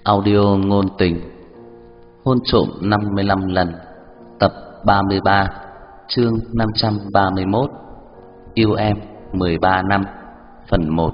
Audio ngôn tình. Hôn trộm 55 lần. Tập 33. Chương 531. Yêu em 13 năm. Phần 1.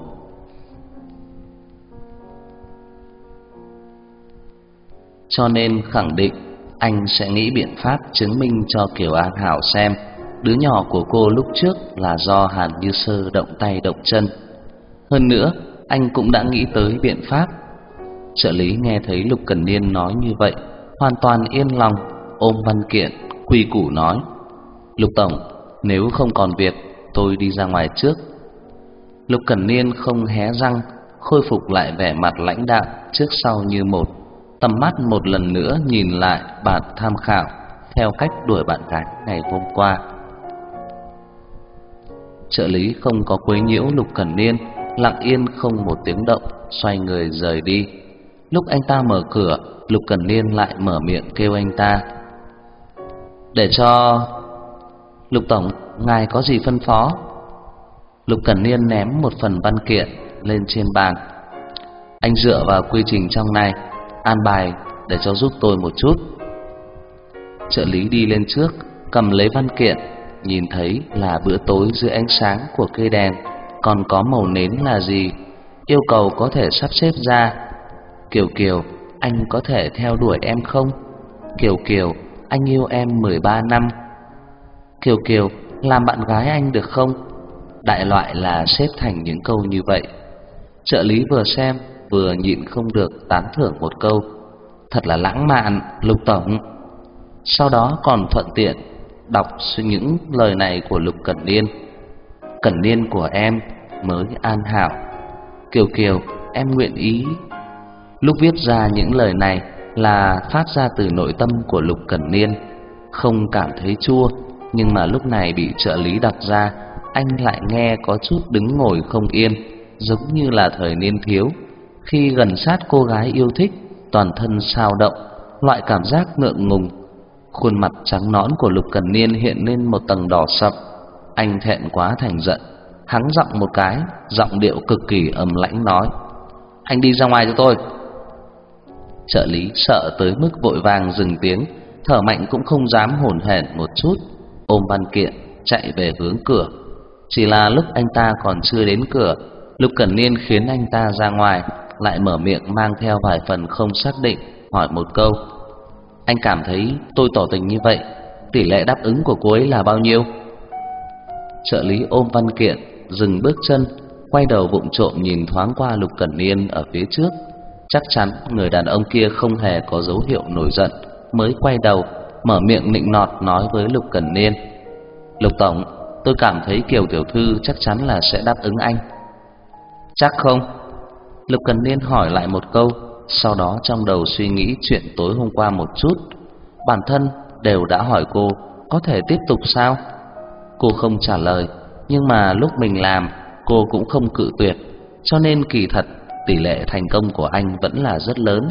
Cho nên khẳng định anh sẽ nghĩ biện pháp chứng minh cho Kiều An Hảo xem đứa nhỏ của cô lúc trước là do Hàn Như Sơ động tay động chân. Hơn nữa, anh cũng đã nghĩ tới biện pháp. Trợ lý nghe thấy Lục Cẩn Niên nói như vậy, hoàn toàn yên lòng, ôm văn kiện, quy củ nói: "Lục tổng, nếu không còn việc, tôi đi ra ngoài trước." Lục Cẩn Niên không hé răng, khôi phục lại vẻ mặt lãnh đạm trước sau như một, tầm mắt một lần nữa nhìn lại bản tham khảo theo cách đuổi bạn gái ngày hôm qua. Trợ lý không có quấy nhiễu Lục Cẩn Niên, lặng yên không một tiếng động xoay người rời đi. Lúc anh ta mở cửa, Lục Cẩn Niên lại mở miệng kêu anh ta: "Để cho Lục tổng, ngài có gì phân phó?" Lục Cẩn Niên ném một phần văn kiện lên trên bàn. "Anh dựa vào quy trình trong này an bài để cho giúp tôi một chút." Trợ lý đi lên trước, cầm lấy văn kiện, nhìn thấy là bữa tối dưới ánh sáng của cây đèn, còn có màu nến là gì, yêu cầu có thể sắp xếp ra: "Kiều Kiều, anh có thể theo đuổi em không? Kiều Kiều, anh yêu em 13 năm. Kiều Kiều, làm bạn gái anh được không?" Đại loại là xếp thành những câu như vậy. Trợ lý vừa xem vừa nhịn không được tán thưởng một câu: "Thật là lãng mạn, Lục tổng." Sau đó còn thuận tiện đọc những lời này của Lục Cẩn Niên: "Cẩn Niên của em mới an hảo. Kiều Kiều, em nguyện ý." Lúc viết ra những lời này là phát ra từ nội tâm của Lục Cẩn Niên, không cảm thấy chua, nhưng mà lúc này bị trợ lý đọc ra, anh lại nghe có chút đứng ngồi không yên, giống như là thời niên thiếu, khi gần sát cô gái yêu thích, toàn thân xao động, loại cảm giác ngượng ngùng. Khuôn mặt trắng nõn của Lục Cẩn Niên hiện lên một tầng đỏ sậm. Anh thẹn quá thành giận, hắng giọng một cái, giọng điệu cực kỳ ầm lãnh nói: "Anh đi ra ngoài cho tôi." Trợ lý sợ tới mức vội vàng dừng tiếng, thở mạnh cũng không dám hổn hển một chút, ôm văn kiện chạy về hướng cửa. Chỉ là lúc anh ta còn chưa đến cửa, Lục Cẩn Niên khiến anh ta ra ngoài, lại mở miệng mang theo vài phần không xác định, hỏi một câu: "Anh cảm thấy tôi tỏ tình như vậy, tỷ lệ đáp ứng của cô ấy là bao nhiêu?" Trợ lý ôm văn kiện, dừng bước chân, quay đầu vụng trộm nhìn thoáng qua Lục Cẩn Niên ở phía trước. Chắc chắn người đàn ông kia không hề có dấu hiệu nổi giận, mới quay đầu, mở miệng nịnh nọt nói với Lục Cẩn Niên: "Lục tổng, tôi cảm thấy Kiều tiểu thư chắc chắn là sẽ đáp ứng anh." "Chắc không?" Lục Cẩn Niên hỏi lại một câu, sau đó trong đầu suy nghĩ chuyện tối hôm qua một chút. Bản thân đều đã hỏi cô, có thể tiếp tục sao? Cô không trả lời, nhưng mà lúc mình làm, cô cũng không cự tuyệt, cho nên kỳ thật tỷ lệ thành công của anh vẫn là rất lớn.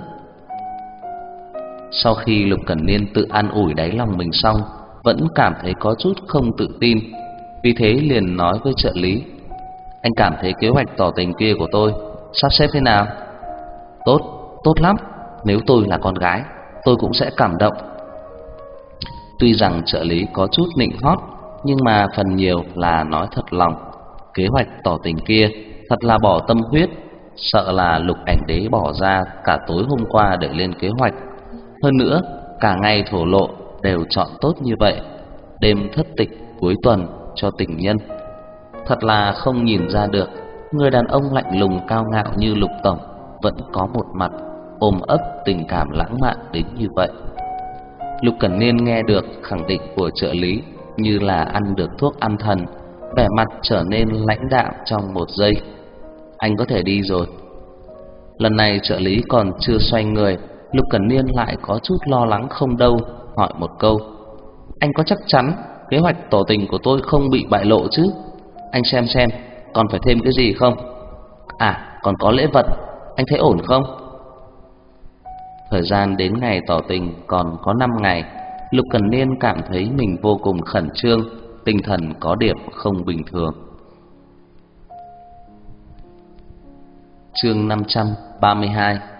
Sau khi Lục Cẩn Niên tự an ủi đáy lòng mình xong, vẫn cảm thấy có chút không tự tin, vì thế liền nói với trợ lý: "Anh cảm thấy kế hoạch tỏ tình kia của tôi sắp xếp thế nào?" "Tốt, tốt lắm. Nếu tôi là con gái, tôi cũng sẽ cảm động." Tuy rằng trợ lý có chút nịnh hót, nhưng mà phần nhiều là nói thật lòng. Kế hoạch tỏ tình kia thật là bỏ tâm huyết, sợ là Lục ảnh đế bỏ ra cả tối hôm qua để lên kế hoạch. Hơn nữa, cả ngày thổ lộ đều chọn tốt như vậy, đêm thất tịch cuối tuần cho tình nhân. Thật là không nhìn ra được, người đàn ông lạnh lùng cao ngạo như Lục tổng vẫn có một mặt ôm ấp tình cảm lãng mạn đến như vậy. Lục Cẩn Niên nghe được khẳng định của trợ lý như là ăn được thuốc an thần, vẻ mặt trở nên lãnh đạm trong một giây. "Anh có thể đi rồi." Lần này trợ lý còn chưa xoay người, Lục Cẩn Niên lại có chút lo lắng không đâu, hỏi một câu: "Anh có chắc chắn kế hoạch tỏ tình của tôi không bị bại lộ chứ? Anh xem còn phải thêm cái gì không? À, còn có lễ vật, anh thấy ổn không?" Thời gian đến ngày tỏ tình còn có 5 ngày, Lục Cẩn Niên cảm thấy mình vô cùng khẩn trương, tinh thần có điểm không bình thường. Chương 532.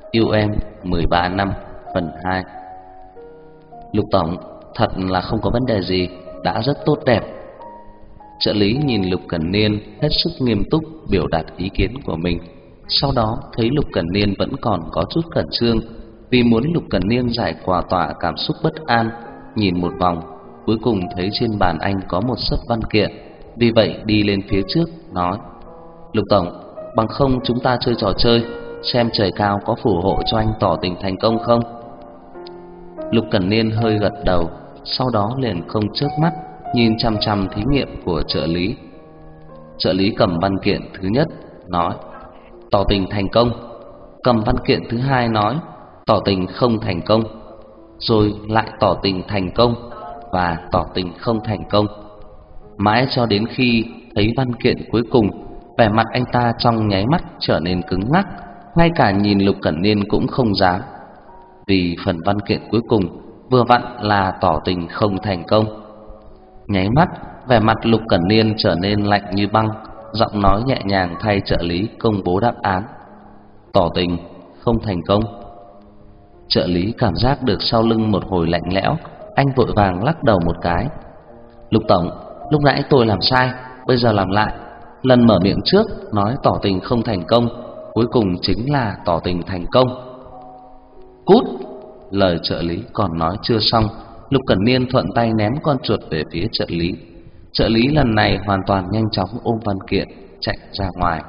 Yêu em 13 năm phần 2. Lục tổng, thật là không có vấn đề gì, đã rất tốt đẹp. Trợ lý nhìn Lục Cẩn Niên hết sức nghiêm túc biểu đạt ý kiến của mình. Sau đó thấy Lục Cẩn Niên vẫn còn có chút khẩn trương, vì muốn Lục Cẩn Niên giải tỏa cảm xúc bất an, nhìn một vòng, cuối cùng thấy trên bàn anh có một xấp văn kiện, vì vậy đi lên phía trước nói: Lục tổng, bằng không chúng ta chơi trò chơi, xem trời cao có phù hộ cho anh tỏ tình thành công không? Lục Cẩn Niên hơi gật đầu, sau đó liền không chớp mắt nhìn chằm chằm thí nghiệm của trợ lý. Trợ lý cầm văn kiện thứ nhất nói: tỏ tình thành công. Cầm văn kiện thứ hai nói: tỏ tình không thành công. Rồi lại tỏ tình thành công và tỏ tình không thành công. Mãi cho đến khi thấy văn kiện cuối cùng, vẻ mặt anh ta trong nháy mắt trở nên cứng ngắc, ngay cả nhìn Lục Cẩn Niên cũng không dám. Vì phần văn kiện cuối cùng vừa vặn là tỏ tình không thành công. Nháy mắt, vẻ mặt Lục Cẩn Niên trở nên lạnh như băng, giọng nói nhẹ nhàng thay trợ lý công bố đáp án: tỏ tình không thành công. Trợ lý cảm giác được sau lưng một hồi lạnh lẽo, anh vội vàng lắc đầu một cái: Lục tổng, lúc nãy tôi làm sai, bây giờ làm lại. Lần mở miệng trước nói tỏ tình không thành công, cuối cùng chính là tỏ tình thành công. Cút! Lời trợ lý còn nói chưa xong, Lục Cẩn Niên thuận tay ném con chuột về phía trợ lý. Trợ lý lần này hoàn toàn nhanh chóng ôm văn kiện chạy ra ngoài.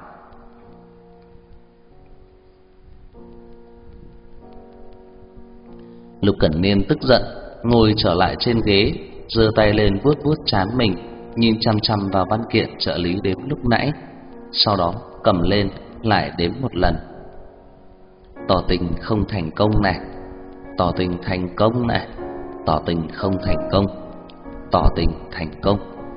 Lục Cẩn Niên tức giận ngồi trở lại trên ghế, giơ tay lên vuốt vuốt trán mình, nhìn chăm chăm vào văn kiện trợ lý đếm lúc nãy, sau đó cầm lên lại đếm một lần. Tỏ tình không thành công này, tỏ tình thành công này, tỏ tình không thành công, tỏ tình thành công,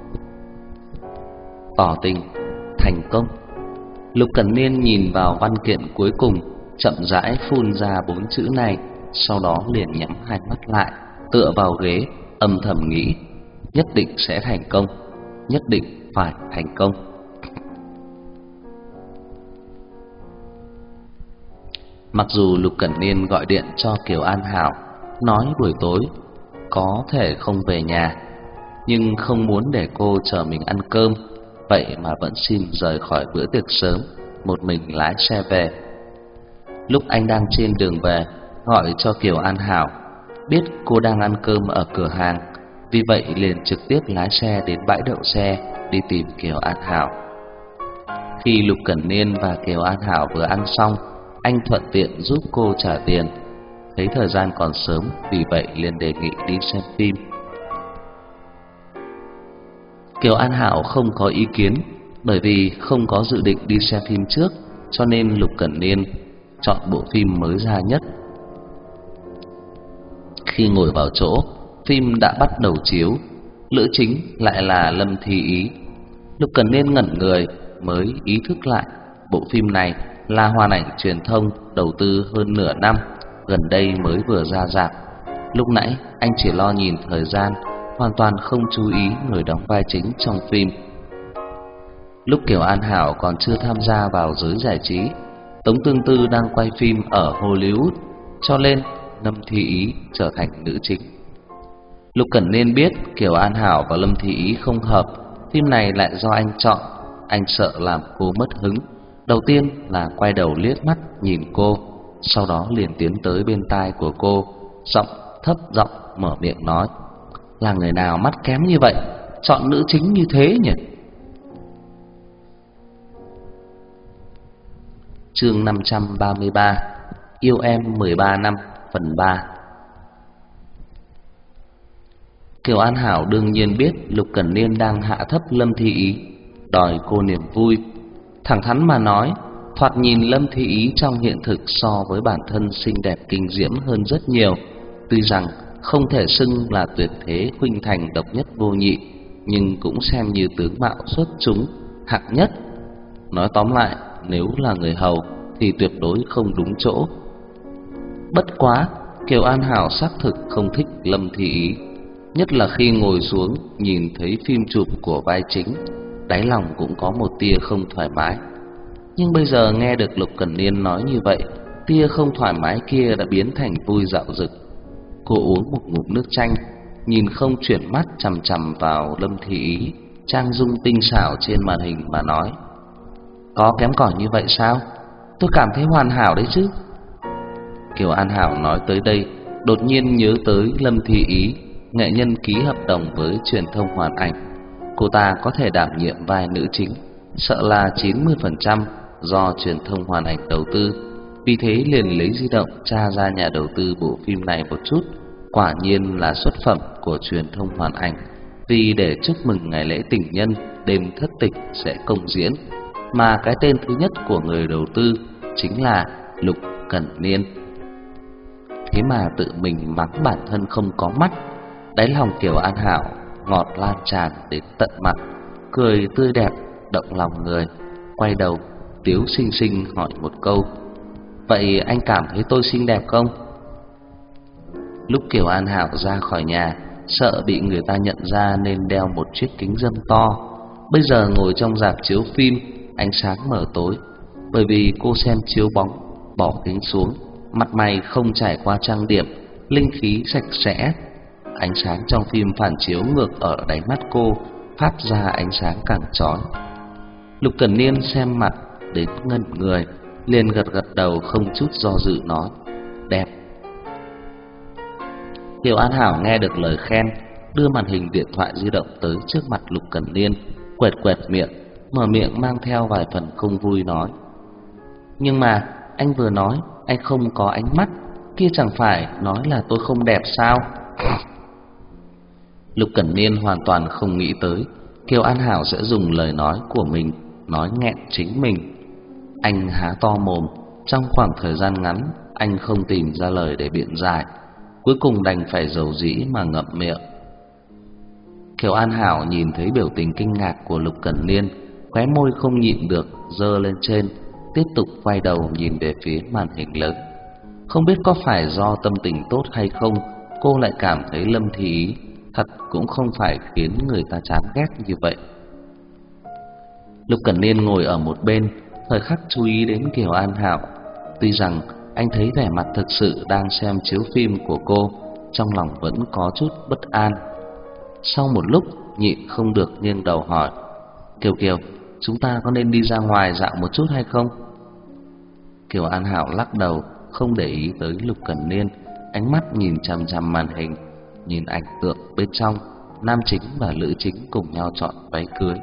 tỏ tình thành công. Lục Cẩn Niên nhìn vào văn kiện cuối cùng, chậm rãi phun ra 4 chữ này, sau đó liền nhắm hai mắt lại, tựa vào ghế, âm thầm nghĩ: nhất định sẽ thành công, nhất định phải thành công. Mặc dù Lục Cẩn Niên gọi điện cho Kiều An Hảo, nói buổi tối có thể không về nhà, nhưng không muốn để cô chờ mình ăn cơm, vậy mà vẫn xin rời khỏi bữa tiệc sớm, một mình lái xe về. Lúc anh đang trên đường về, gọi cho Kiều An Hảo, biết cô đang ăn cơm ở cửa hàng, vì vậy liền trực tiếp lái xe đến bãi đậu xe đi tìm Kiều An Hảo. Khi Lục Cẩn Niên và Kiều An Hảo vừa ăn xong, anh thuận tiện giúp cô trả tiền. Thấy thời gian còn sớm, vì vậy liền đề nghị đi xem phim. Kiều An Hảo không có ý kiến, bởi vì không có dự định đi xem phim trước, cho nên Lục Cẩn Niên chọn bộ phim mới ra nhất. Khi ngồi vào chỗ, phim đã bắt đầu chiếu, nữ chính lại là Lâm Thi Ý. Lục Cẩn Niên ngẩn người mới ý thức lại, bộ phim này là Hoàn Ảnh Truyền thông đầu tư hơn nửa năm, gần đây mới vừa ra rạp. Lúc nãy anh chỉ lo nhìn thời gian, hoàn toàn không chú ý người đóng vai chính trong phim. Lúc Kiều An Hảo còn chưa tham gia vào giới giải trí, Tống Tương Tư đang quay phim ở Hollywood, cho nên Lâm Thi Ý trở thành nữ chính. Lục Cẩn Niên biết Kiều An Hảo và Lâm Thi Ý không hợp, phim này lại do anh chọn, anh sợ làm cô mất hứng. Đầu tiên là quay đầu liếc mắt nhìn cô, sau đó liền tiến tới bên tai của cô, thấp giọng mở miệng nói: là người nào mắt kém như vậy, chọn nữ chính như thế nhỉ? Chương 533: Yêu em 13 năm phần 3. Kiều An Hảo đương nhiên biết Lục Cẩn Niên đang hạ thấp Lâm Thi Ý, đòi cô niềm vui. Thẳng thắn mà nói, thoạt nhìn Lâm Thi Ý trong hiện thực so với bản thân xinh đẹp kinh diễm hơn rất nhiều. Tuy rằng không thể xưng là tuyệt thế khuynh thành độc nhất vô nhị, nhưng cũng xem như tướng mạo xuất chúng, hạng nhất. Nói tóm lại, nếu là người hầu thì tuyệt đối không đúng chỗ. Bất quá, Kiều An Hảo xác thực không thích Lâm Thi Ý, nhất là khi ngồi xuống nhìn thấy phim chụp của vai chính, đáy lòng cũng có một tia không thoải mái. Nhưng bây giờ nghe được Lục Cẩn Niên nói như vậy, tia không thoải mái kia đã biến thành vui dạo dực. Cô uống một ngụm nước chanh, nhìn không chuyển mắt chằm chằm vào Lâm Thị Ý trang dung tinh xảo trên màn hình mà nói: "Có kém cỏi như vậy sao? Tôi cảm thấy hoàn hảo đấy chứ." Kiều An Hảo nói tới đây, đột nhiên nhớ tới Lâm Thị Ý, nghệ nhân ký hợp đồng với truyền thông Hoàn Ảnh. Cô ta có thể đảm nhiệm vai nữ chính, sợ là 90% do truyền thông Hoàn Ảnh đầu tư. Vì thế liền lấy di động tra ra nhà đầu tư bộ phim này một chút. Quả nhiên là xuất phẩm của truyền thông Hoàn Ảnh, vì để chúc mừng ngày lễ tình nhân, đêm thất tịch sẽ công diễn, mà cái tên thứ nhất của người đầu tư chính là Lục Cẩn Niên. Thế mà tự mình mắng bản thân không có mắt. Đáy lòng Kiều An Hảo ngọt lan tràn đến tận mặt, cười tươi đẹp động lòng người, quay đầu tiếu xinh xinh hỏi một câu: "Vậy anh cảm thấy tôi xinh đẹp không?" Lúc Kiều An Hảo ra khỏi nhà, sợ bị người ta nhận ra nên đeo một chiếc kính râm to. Bây giờ ngồi trong rạp chiếu phim, ánh sáng mờ tối, bởi vì cô xem chiếu bóng, bỏ kính xuống, mặt mày không trải qua trang điểm, linh khí sạch sẽ. Ánh sáng trong phim phản chiếu ngược ở đáy mắt cô, phát ra ánh sáng càng chói. Lục Cẩn Niên xem mặt đến ngẩn người, liền gật gật đầu không chút do dự nói: "Đẹp." Kiều An Hảo nghe được lời khen, đưa màn hình điện thoại di động tới trước mặt Lục Cẩn Niên, quệt quệt miệng, mở miệng mang theo vài phần không vui nói: "Nhưng mà anh vừa nói anh không có ánh mắt, kia chẳng phải nói là tôi không đẹp sao?" Lục Cẩn Niên hoàn toàn không nghĩ tới Kiều An Hảo sẽ dùng lời nói của mình nói nghẹn chính mình. Anh há to mồm, trong khoảng thời gian ngắn anh không tìm ra lời để biện giải, cuối cùng đành phải dầu dĩ mà ngậm miệng. Kiều An Hảo nhìn thấy biểu tình kinh ngạc của Lục Cẩn Niên, khóe môi không nhịn được giơ lên trên, tiếp tục quay đầu nhìn về phía màn hình lớn. Không biết có phải do tâm tình tốt hay không, cô lại cảm thấy Lâm Thị Ý thật cũng không phải khiến người ta chán ghét như vậy. Lục Cẩn Niên ngồi ở một bên, thời khắc chú ý đến Kiều An Hảo. Tuy rằng anh thấy vẻ mặt thực sự đang xem chiếu phim của cô, trong lòng vẫn có chút bất an. Sau một lúc nhịn không được nghiêng đầu hỏi: "Kiều Kiều, chúng ta có nên đi ra ngoài dạo một chút hay không?" Kiều An Hảo lắc đầu, không để ý tới Lục Cẩn Niên, ánh mắt nhìn chằm chằm màn hình, nhìn ảnh tượng bên trong, nam chính và nữ chính cùng nhau chọn váy cưới.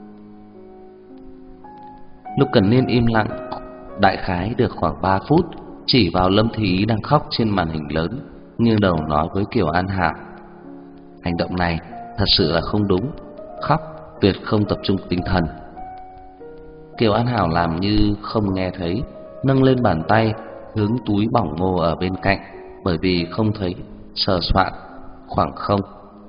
Lục Cẩn Niên im lặng, đại khái được khoảng 3 phút, chỉ vào Lâm Thị Ý đang khóc trên màn hình lớn, nghiêng đầu nói với Kiều An Hảo: "Hành động này thật sự là không đúng, khóc tuyệt không tập trung tinh thần." Kiều An Hảo làm như không nghe thấy, nâng lên bàn tay hướng túi bỏng ngô ở bên cạnh, bởi vì không thấy, sờ soạn khoảng không.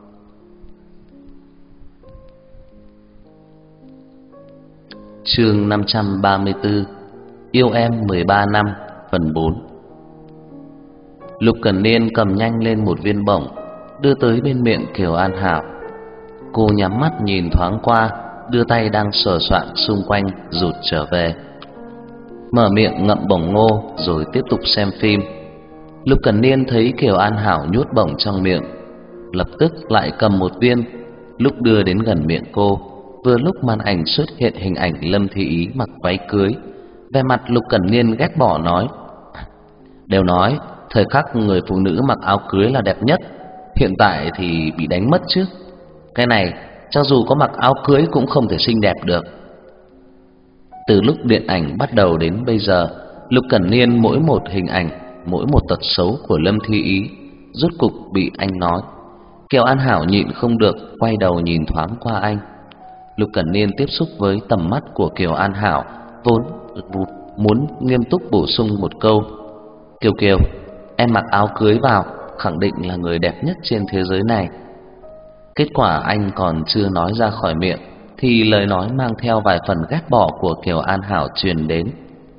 Chương 534: Yêu em 13 năm phần 4. Lục Cẩn Niên cầm nhanh lên một viên bổng, đưa tới bên miệng Kiều An Hảo. Cô nhắm mắt nhìn thoáng qua, đưa tay đang sờ soạn xung quanh rụt trở về, mở miệng ngậm bổng ngô rồi tiếp tục xem phim. Lục Cẩn Niên thấy Kiều An Hảo nhốt bổng trong miệng, lập tức lại cầm một viên, lúc đưa đến gần miệng cô, vừa lúc màn ảnh xuất hiện hình ảnh Lâm Thị Ý mặc váy cưới. Vẻ mặt Lục Cẩn Niên ghét bỏ nói: "Đều nói thời khắc người phụ nữ mặc áo cưới là đẹp nhất, hiện tại thì bị đánh mất chứ. Cái này cho dù có mặc áo cưới cũng không thể xinh đẹp được." Từ lúc điện ảnh bắt đầu đến bây giờ, Lục Cẩn Niên mỗi một hình ảnh, mỗi một tật xấu của Lâm Thị Ý rốt cục bị anh nói. Kiều An Hảo nhịn không được quay đầu nhìn thoáng qua anh. Lục Cẩn Niên tiếp xúc với tầm mắt của Kiều An Hảo, vốn muốn nghiêm túc bổ sung một câu: "Kiều Kiều, em mặc áo cưới vào, khẳng định là người đẹp nhất trên thế giới này." Kết quả anh còn chưa nói ra khỏi miệng thì lời nói mang theo vài phần ghét bỏ của Kiều An Hảo truyền đến: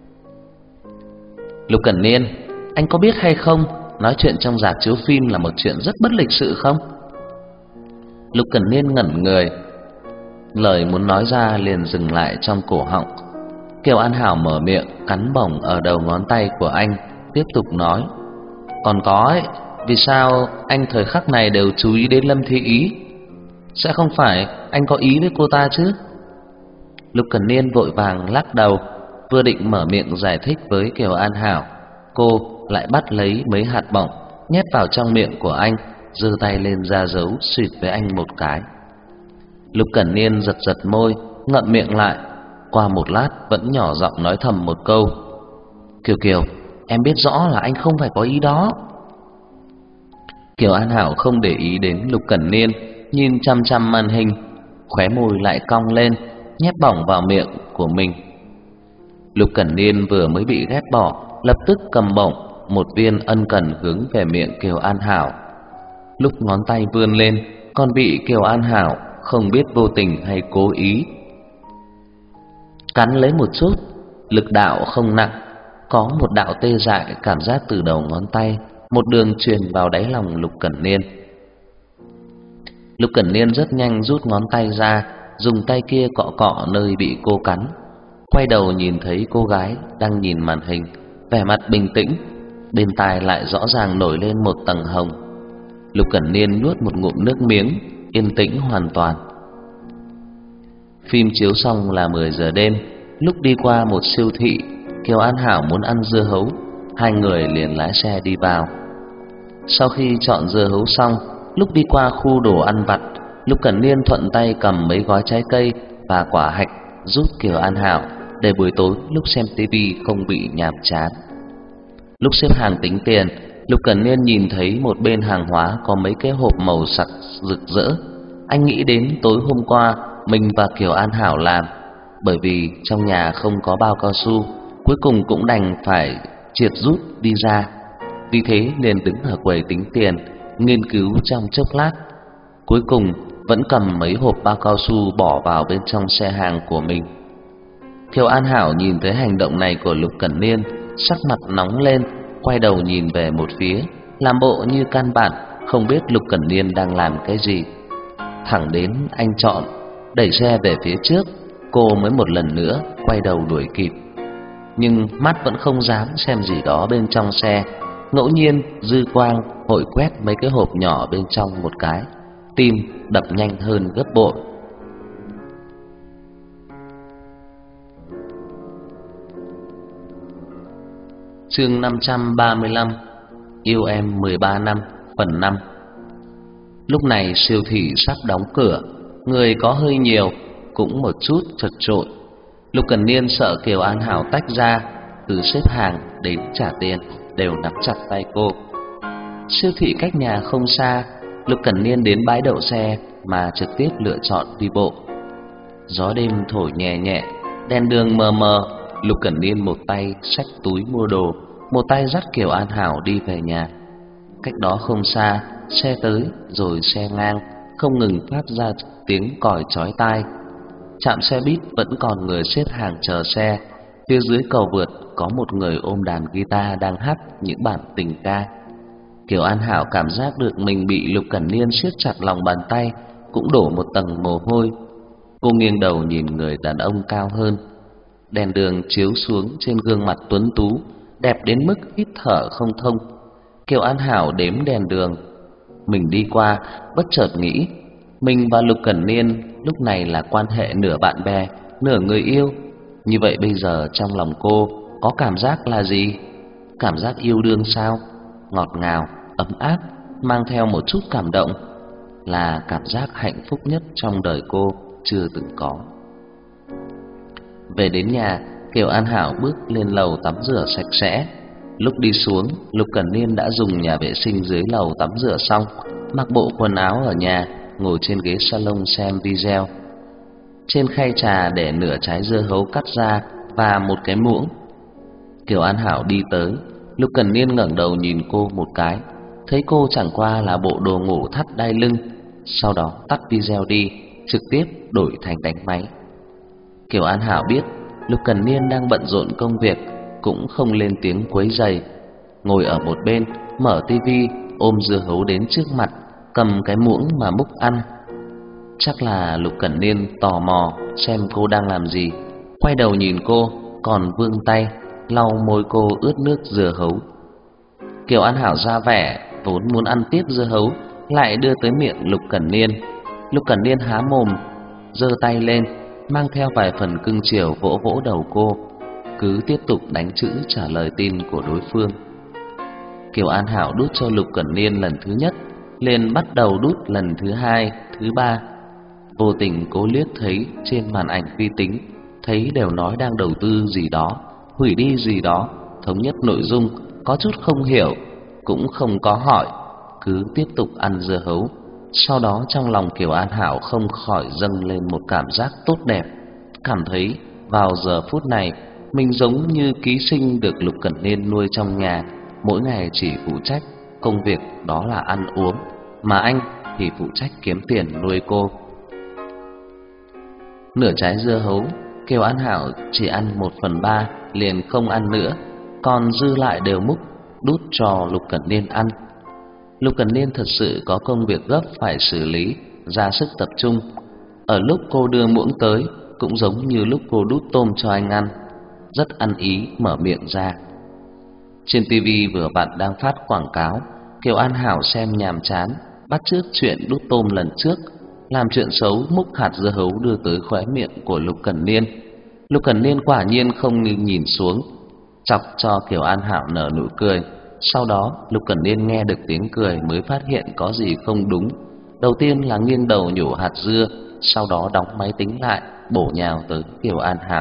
"Lục Cẩn Niên, anh có biết hay không, nói chuyện trong rạp chiếu phim là một chuyện rất bất lịch sự không?" Lục Cẩn Niên ngẩn người, lời muốn nói ra liền dừng lại trong cổ họng. Kiều An Hảo mở miệng cắn bổng ở đầu ngón tay của anh, tiếp tục nói: "Còn có ấy, vì sao anh thời khắc này đều chú ý đến Lâm Thi Ý? Sẽ không phải anh có ý với cô ta chứ?" Lục Cẩn Niên vội vàng lắc đầu, vừa định mở miệng giải thích với Kiều An Hảo, cô lại bắt lấy mấy hạt bỏng nhét vào trong miệng của anh, giơ tay lên ra dấu xịt với anh một cái. Lục Cẩn Niên giật giật môi, ngậm miệng lại, qua một lát vẫn nhỏ giọng nói thầm một câu: "Kiều Kiều, em biết rõ là anh không phải có ý đó." Kiều An Hảo không để ý đến Lục Cẩn Niên, nhìn chăm chăm màn hình, khóe môi lại cong lên, nhét bỏng vào miệng của mình. Lục Cẩn Niên vừa mới bị ghét bỏ, lập tức cầm bổng, một viên ân cần hướng về miệng Kiều An Hảo. Lúc ngón tay vươn lên, còn bị Kiều An Hảo không biết vô tình hay cố ý cắn lấy một chút, lực đạo không nặng, có một đạo tê dại cảm giác từ đầu ngón tay một đường truyền vào đáy lòng Lục Cẩn Niên. Lục Cẩn Niên rất nhanh rút ngón tay ra, dùng tay kia cọ cọ nơi bị cô cắn, quay đầu nhìn thấy cô gái đang nhìn màn hình, vẻ mặt bình tĩnh, bên tai lại rõ ràng nổi lên một tầng hồng. Lục Cẩn Niên nuốt một ngụm nước miếng, yên tĩnh hoàn toàn. Phim chiếu xong là 10 giờ đêm, lúc đi qua một siêu thị, Kiều An Hảo muốn ăn dưa hấu, hai người liền lái xe đi vào. Sau khi chọn dưa hấu xong, lúc đi qua khu đồ ăn vặt, Lục Cẩn Niên thuận tay cầm mấy gói trái cây và quả hạch giúp Kiều An Hảo, để buổi tối lúc xem tivi không bị nhàm chán. Lúc xếp hàng tính tiền, Lục Cẩn Niên nhìn thấy một bên hàng hóa có mấy cái hộp màu sắc rực rỡ. Anh nghĩ đến tối hôm qua mình và Kiều An Hảo làm, bởi vì trong nhà không có bao cao su, cuối cùng cũng đành phải triệt rút đi ra. Vì thế liền đứng ở quầy tính tiền, nghiên cứu trong chốc lát, cuối cùng vẫn cầm mấy hộp bao cao su bỏ vào bên trong xe hàng của mình. Kiều An Hảo nhìn thấy hành động này của Lục Cẩn Niên, sắc mặt nóng lên, quay đầu nhìn về một phía, làm bộ như căn bản không biết Lục Cẩn Niên đang làm cái gì. Thẳng đến anh chọn đẩy xe về phía trước, cô mới một lần nữa quay đầu đuổi kịp. Nhưng mắt vẫn không dám xem gì đó bên trong xe, ngẫu nhiên dư quang hội quét mấy cái hộp nhỏ bên trong một cái, tim đập nhanh hơn gấp bội. Chương 535: Yêu em 13 năm, phần 5. Lúc này siêu thị sắp đóng cửa, người có hơi nhiều, cũng một chút chật chội. Lục Cẩn Niên sợ Kiều An Hảo tách ra, từ xếp hàng đến trả tiền đều nắm chặt tay cô. Siêu thị cách nhà không xa, Lục Cẩn Niên đến bãi đậu xe mà trực tiếp lựa chọn đi bộ. Gió đêm thổi nhẹ nhẹ, đèn đường mờ mờ, Lục Cẩn Niên một tay xách túi mua đồ, một tay dắt Kiều An Hảo đi về nhà. Cách đó không xa, xe tới rồi xe ngang, không ngừng phát ra tiếng còi chói tai. Trạm xe buýt vẫn còn người xếp hàng chờ xe. Phía dưới cầu vượt có một người ôm đàn guitar đang hát những bản tình ca. Kiều An Hảo cảm giác được mình bị Lục Cẩn Niên siết chặt lòng bàn tay, cũng đổ một tầng mồ hôi. Cô nghiêng đầu nhìn người đàn ông cao hơn. Đèn đường chiếu xuống trên gương mặt tuấn tú, đẹp đến mức hít thở không thông. Kiều An Hảo đếm đèn đường. Mình đi qua, bất chợt nghĩ, mình và Lục Cẩn Niên lúc này là quan hệ nửa bạn bè, nửa người yêu. Như vậy bây giờ trong lòng cô có cảm giác là gì? Cảm giác yêu đương sao? Ngọt ngào, ấm áp, mang theo một chút cảm động, là cảm giác hạnh phúc nhất trong đời cô chưa từng có. Về đến nhà, Kiều An Hảo bước lên lầu tắm rửa sạch sẽ. Lúc đi xuống, Lục Cẩn Niên đã dùng nhà vệ sinh dưới lầu tắm rửa xong, mặc bộ quần áo ở nhà, ngồi trên ghế salon xem video. Trên khay trà để nửa trái dưa hấu cắt ra và một cái muỗng. Kiều An Hảo đi tới, Lục Cẩn Niên ngẩng đầu nhìn cô một cái, thấy cô chẳng qua là bộ đồ ngủ thắt đai lưng, sau đó tắt video đi, trực tiếp đổi thành đánh máy. Kiều An Hảo biết Lục Cẩn Niên đang bận rộn công việc, cũng không lên tiếng quấy rầy, ngồi ở một bên mở tivi, ôm dưa hấu đến trước mặt, cầm cái muỗng mà múc ăn. Chắc là Lục Cẩn Niên tò mò xem cô đang làm gì, quay đầu nhìn cô, còn vươn tay lau môi cô ướt nước dưa hấu, Kiều An Hảo ra vẻ vốn muốn ăn tiếp dưa hấu, lại đưa tới miệng Lục Cẩn Niên. Lục Cẩn Niên há mồm, giơ tay lên, mang theo vài phần cưng chiều vỗ vỗ đầu cô, cứ tiếp tục đánh chữ trả lời tin của đối phương. Kiều An Hảo đút cho Lục Cẩn Niên lần thứ nhất, liền bắt đầu đút lần thứ hai, thứ ba. Vô tình cô liếc thấy trên màn ảnh vi tính, thấy đều nói đang đầu tư gì đó, hủy đi gì đó, thống nhất nội dung, có chút không hiểu, cũng không có hỏi, cứ tiếp tục ăn dưa hấu. Sau đó trong lòng Kiều An Hảo không khỏi dâng lên một cảm giác tốt đẹp, cảm thấy vào giờ phút này mình giống như ký sinh được Lục Cẩn Niên nuôi trong nhà, mỗi ngày chỉ phụ trách công việc đó là ăn uống, mà anh thì phụ trách kiếm tiền nuôi cô. Nửa trái dưa hấu, Kiều An Hảo chỉ ăn 1/3 liền không ăn nữa, còn dư lại đều múc đút cho Lục Cẩn Niên ăn. Lục Cẩn Niên thật sự có công việc gấp phải xử lý, ra sức tập trung. Ở lúc cô đưa muỗng tới, cũng giống như lúc cô đút tôm cho anh ăn, rất ăn ý mở miệng ra. Trên tivi vừa vặn đang phát quảng cáo, Kiều An Hảo xem nhàm chán, bắt chước chuyện đút tôm lần trước, làm chuyện xấu múc hạt dưa hấu đưa tới khóe miệng của Lục Cẩn Niên. Lục Cẩn Niên quả nhiên không nhìn xuống, chọc cho Kiều An Hảo nở nụ cười. Sau đó Lục Cẩn Niên nghe được tiếng cười mới phát hiện có gì không đúng. Đầu tiên là nghiêng đầu nhổ hạt dưa, sau đó đóng máy tính lại, bổ nhào tới Kiều An Hảo.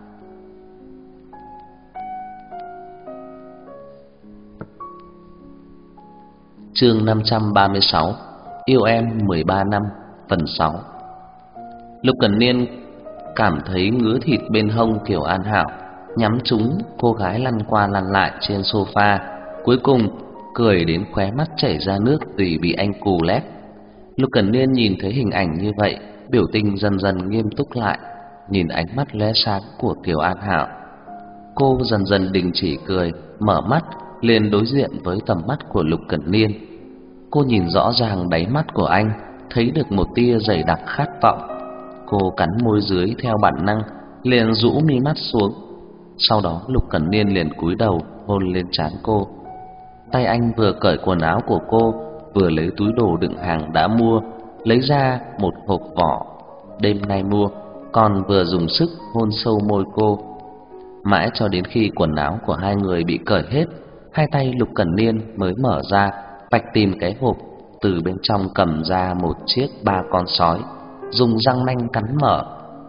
Chương 536: Yêu em 13 năm, phần 6. Lục Cẩn Niên cảm thấy ngứa thịt bên hông Kiều An Hảo, nhắm trúng cô gái lăn qua lăn lại trên sofa, cuối cùng cười đến khóe mắt chảy ra nước tùy bị anh cù lét. Lục Cẩn Niên nhìn thấy hình ảnh như vậy, biểu tình dần dần nghiêm túc lại, nhìn ánh mắt lóe sáng của Kiều An Hảo. Cô dần dần đình chỉ cười, mở mắt, liền đối diện với tầm mắt của Lục Cẩn Niên. Cô nhìn rõ ràng đáy mắt của anh, thấy được một tia dày đặc khát vọng. Cô cắn môi dưới theo bản năng, liền rũ mi mắt xuống. Sau đó Lục Cẩn Niên liền cúi đầu hôn lên trán cô. Tay anh vừa cởi quần áo của cô, vừa lấy túi đồ đựng hàng đã mua, lấy ra một hộp vỏ đêm nay mua, còn vừa dùng sức hôn sâu môi cô. Mãi cho đến khi quần áo của hai người bị cởi hết, hai tay Lục Cẩn Niên mới mở ra, vạch tìm cái hộp, từ bên trong cầm ra một chiếc 3 con sói, dùng răng nanh cắn mở.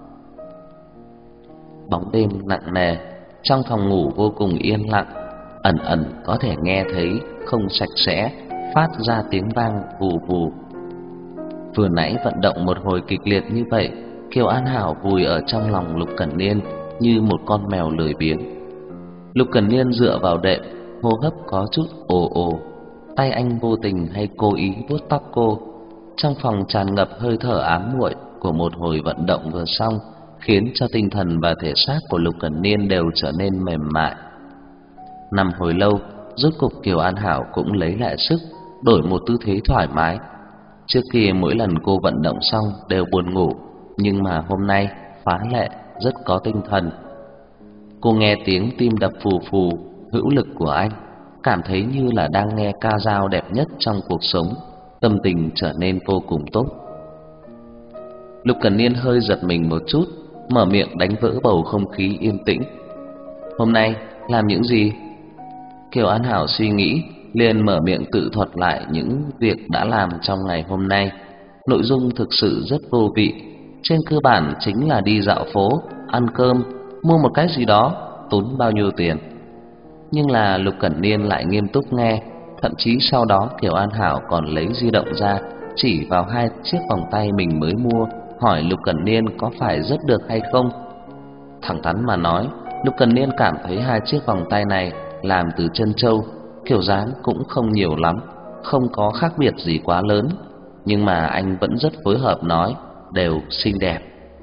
Bóng đêm nặng nề, trong phòng ngủ vô cùng yên lặng, ẩn ẩn có thể nghe thấy không sạch sẽ phát ra tiếng vang vù vù. Vừa nãy vận động một hồi kịch liệt như vậy, Kiều An Hảo vùi ở trong lòng Lục Cẩn Niên như một con mèo lười biếng. Lục Cẩn Niên dựa vào đệm, hô hấp có chút ồ ồ, tay anh vô tình hay cố ý vuốt tóc cô. Trong phòng tràn ngập hơi thở ám muội của một hồi vận động vừa xong, khiến cho tinh thần và thể xác của Lục Cẩn Niên đều trở nên mềm mại. Nằm hồi lâu, rốt cục Kiều An Hảo cũng lấy lại sức, đổi một tư thế thoải mái. Trước kia mỗi lần cô vận động xong đều buồn ngủ, nhưng mà hôm nay phá lệ rất có tinh thần. Cô nghe tiếng tim đập phù phù, hữu lực của anh, cảm thấy như là đang nghe ca dao đẹp nhất trong cuộc sống, tâm tình trở nên vô cùng tốt. Lục Cẩn Niên hơi giật mình một chút, mở miệng đánh vỡ bầu không khí yên tĩnh. Hôm nay làm những gì? Kiều An Hảo suy nghĩ, liền mở miệng tự thuật lại những việc đã làm trong ngày hôm nay. Nội dung thực sự rất vô vị, trên cơ bản chính là đi dạo phố, ăn cơm, mua một cái gì đó, tốn bao nhiêu tiền. Nhưng là Lục Cẩn Niên lại nghiêm túc nghe, thậm chí sau đó Kiều An Hảo còn lấy di động ra, chỉ vào 2 chiếc vòng tay mình mới mua, hỏi Lục Cẩn Niên có phải rất được hay không. Thẳng thắn mà nói, Lục Cẩn Niên cảm thấy 2 chiếc vòng tay này làm từ trân châu, kiểu dáng cũng không nhiều lắm, không có khác biệt gì quá lớn, nhưng mà anh vẫn rất phối hợp nói đều xinh đẹp.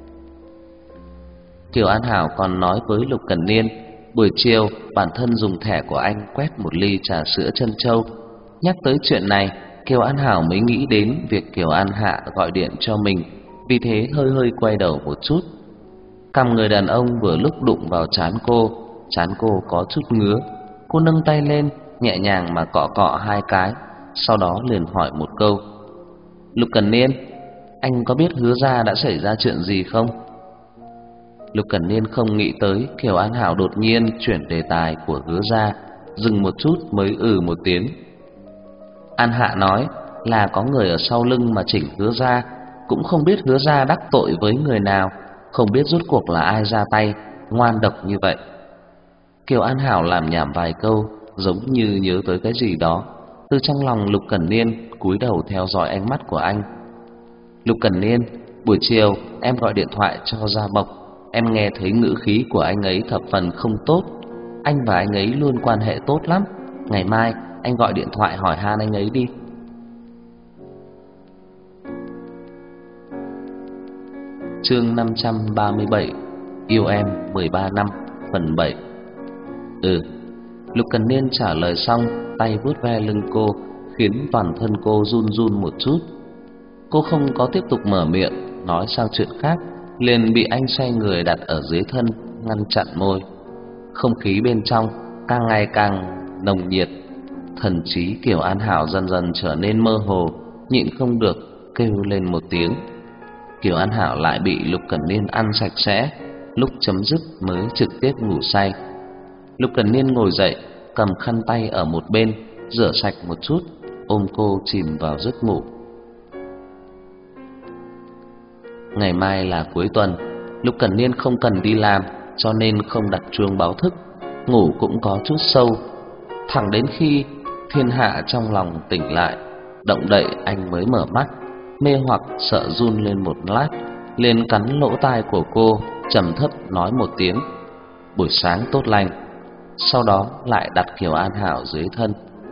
Kiều An Hảo còn nói với Lục Cẩn Niên, buổi chiều bản thân dùng thẻ của anh quét một ly trà sữa trân châu. Nhắc tới chuyện này, Kiều An Hảo mới nghĩ đến việc Kiều An Hạ gọi điện cho mình, vì thế hơi hơi quay đầu một chút. Cằm người đàn ông vừa lúc đụng vào trán cô có chút ngứa. Cô nâng tay lên, nhẹ nhàng mà cọ cọ hai cái, sau đó liền hỏi một câu: "Lục Cẩn Niên, anh có biết Hứa gia đã xảy ra chuyện gì không?" Lục Cẩn Niên không nghĩ tới Kiều An Hảo đột nhiên chuyển đề tài của Hứa gia, dừng một chút mới một tiếng. An Hạ nói là có người ở sau lưng mà chỉnh Hứa gia, cũng không biết Hứa gia đắc tội với người nào, không biết rốt cuộc là ai ra tay ngoan độc như vậy. Kiều An Hảo làm nhảm vài câu, giống như nhớ tới cái gì đó, từ trong lòng Lục Cẩn Niên cúi đầu theo dõi ánh mắt của anh. "Lục Cẩn Niên, buổi chiều em gọi điện thoại cho Gia Mộc, em nghe thấy ngữ khí của anh ấy thập phần không tốt. Anh và anh ấy luôn quan hệ tốt lắm, ngày mai anh gọi điện thoại hỏi han anh ấy đi." Chương 537: Yêu em 13 năm, phần 7. Lục Cần Niên trả lời xong, tay vuốt ve lưng cô, khiến toàn thân cô run run một chút. Cô không có tiếp tục mở miệng, nói sang chuyện khác, liền bị anh xoay người đặt ở dưới thân, ngăn chặn môi. Không khí bên trong càng ngày càng nồng nhiệt, thần trí Kiều An Hảo dần dần trở nên mơ hồ, nhịn không được kêu lên một tiếng. Kiều An Hảo lại bị Lục Cẩn Niên ăn sạch sẽ, lúc chấm dứt mới trực tiếp ngủ say. Lục Cẩn Niên ngồi dậy, cầm khăn tay ở một bên, rửa sạch một chút, ôm cô chìm vào giấc ngủ. Ngày mai là cuối tuần, Lục Cẩn Niên không cần đi làm, cho nên không đặt chuông báo thức, ngủ cũng có chút sâu. Thẳng đến khi thiên hạ trong lòng tỉnh lại, động đậy anh mới mở mắt, mê hoặc sợ run lên một lát, liền cắn lỗ tai của cô, trầm thấp nói một tiếng: "Buổi sáng tốt lành." Sau đó lại đặt Kiều An Hảo dưới thân.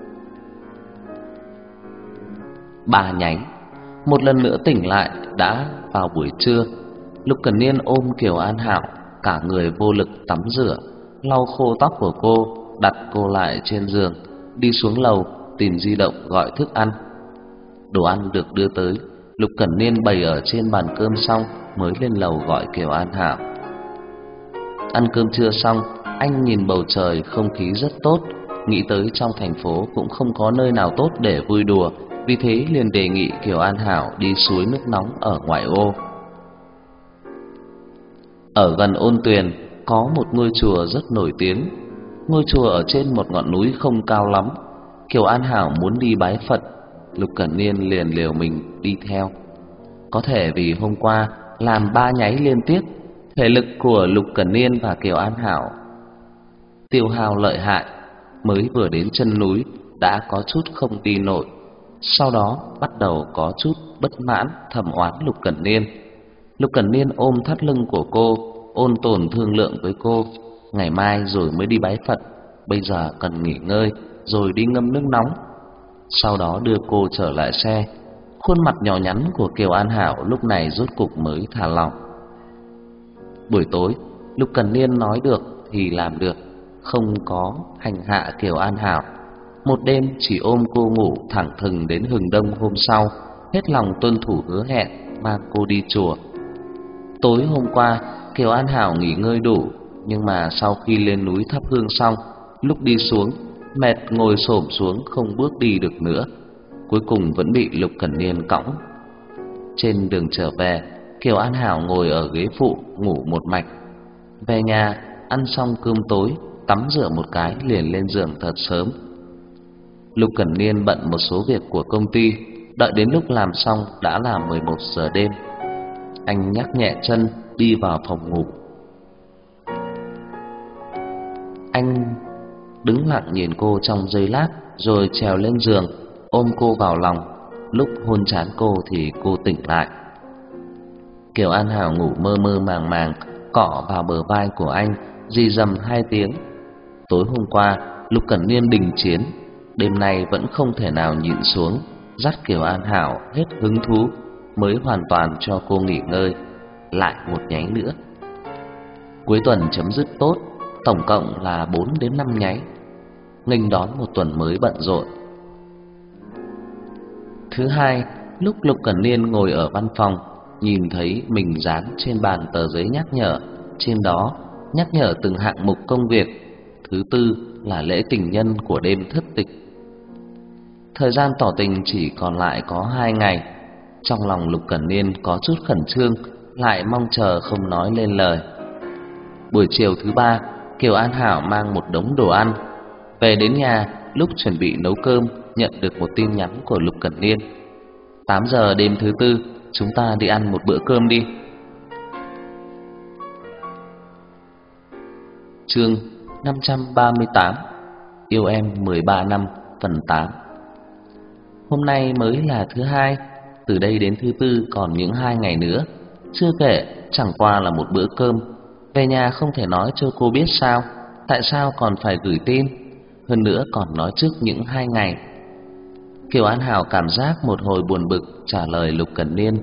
3 nhánh. Một lần nữa tỉnh lại đã vào buổi trưa. Lục Cẩn Niên ôm Kiều An Hảo, cả người vô lực tắm rửa, lau khô tóc của cô, đặt cô lại trên giường, đi xuống lầu tìm di động gọi thức ăn. Đồ ăn được đưa tới, Lục Cẩn Niên bày ở trên bàn cơm xong mới lên lầu gọi Kiều An Hảo. Ăn cơm trưa xong, anh nhìn bầu trời không khí rất tốt, nghĩ tới trong thành phố cũng không có nơi nào tốt để vui đùa, vì thế liền đề nghị Kiều An Hảo đi suối nước nóng ở ngoại ô. Ở gần ôn tuyền có một ngôi chùa rất nổi tiếng. Ngôi chùa ở trên một ngọn núi không cao lắm. Kiều An Hảo muốn đi bái Phật, Lục Cẩn Niên liền liều mình đi theo. Có thể vì hôm qua làm 3 nháy liên tiếp, thể lực của Lục Cẩn Niên và Kiều An Hảo tiêu hao lợi hại, mới vừa đến chân núi đã có chút không đi nổi. Sau đó bắt đầu có chút bất mãn, thầm oán Lục Cẩn Niên. Lục Cẩn Niên ôm thắt lưng của cô, ôn tồn thương lượng với cô: ngày mai rồi mới đi bái Phật, bây giờ cần nghỉ ngơi rồi đi ngâm nước nóng. Sau đó đưa cô trở lại xe. Khuôn mặt nhỏ nhắn của Kiều An Hảo lúc này rốt cục mới thả lỏng. Buổi tối, Lục Cẩn Niên nói được thì làm được, không có hành hạ Kiều An Hảo. Một đêm chỉ ôm cô ngủ thẳng thừng đến hừng đông hôm sau, hết lòng tuân thủ hứa hẹn mang cô đi chùa. Tối hôm qua, Kiều An Hảo nghỉ ngơi đủ, nhưng mà sau khi lên núi thắp hương xong, lúc đi xuống, mệt ngồi xổm xuống không bước đi được nữa, cuối cùng vẫn bị Lục Cẩn Niên cõng. Trên đường trở về, Kiều An Hảo ngồi ở ghế phụ ngủ một mạch. Về nhà, ăn xong cơm tối, tắm rửa một cái liền lên giường thật sớm. Lục Cẩn Niên bận một số việc của công ty, đợi đến lúc làm xong đã là 11 giờ đêm. Anh nhắc nhẹ chân đi vào phòng ngủ. Anh đứng lặng nhìn cô trong giây lát, rồi trèo lên giường, ôm cô vào lòng. Lúc hôn trán cô thì cô tỉnh lại. Kiều An Hảo ngủ mơ mơ màng màng, cọ vào bờ vai của anh, rì rầm 2 tiếng. Tối hôm qua, Lục Cẩn Niên đình chiến, đêm nay vẫn không thể nào nhịn xuống, dắt Kiều An Hảo hết hứng thú, mới hoàn toàn cho cô nghỉ ngơi. Lại một nháy nữa. Cuối tuần chấm dứt tốt, tổng cộng là 4 đến 5 nháy, nghênh đón một tuần mới bận rộn. Thứ hai, lúc Lục Cẩn Niên ngồi ở văn phòng, nhìn thấy mình dán trên bàn tờ giấy nhắc nhở, trên đó nhắc nhở từng hạng mục công việc. thứ tư là lễ tình nhân của đêm thất tịch. Thời gian tỏ tình chỉ còn lại có 2 ngày. Trong lòng Lục Cẩn Niên có chút khẩn trương, lại mong chờ không nói lên lời. Buổi chiều thứ ba, Kiều An Hảo mang một đống đồ ăn về đến nhà. Lúc chuẩn bị nấu cơm, nhận được một tin nhắn của Lục Cẩn Niên: 8 giờ đêm thứ tư, chúng ta đi ăn một bữa cơm đi. Chương 538 Yêu em 13 năm phần 8. Hôm nay mới là thứ hai, từ đây đến thứ tư còn những 2 ngày nữa. Chưa kể, chẳng qua là một bữa cơm. Về nhà không thể nói cho cô biết sao? Tại sao còn phải gửi tin? Hơn nữa còn nói trước những 2 ngày. Kiều An Hảo cảm giác một hồi buồn bực, trả lời Lục Cẩn Niên: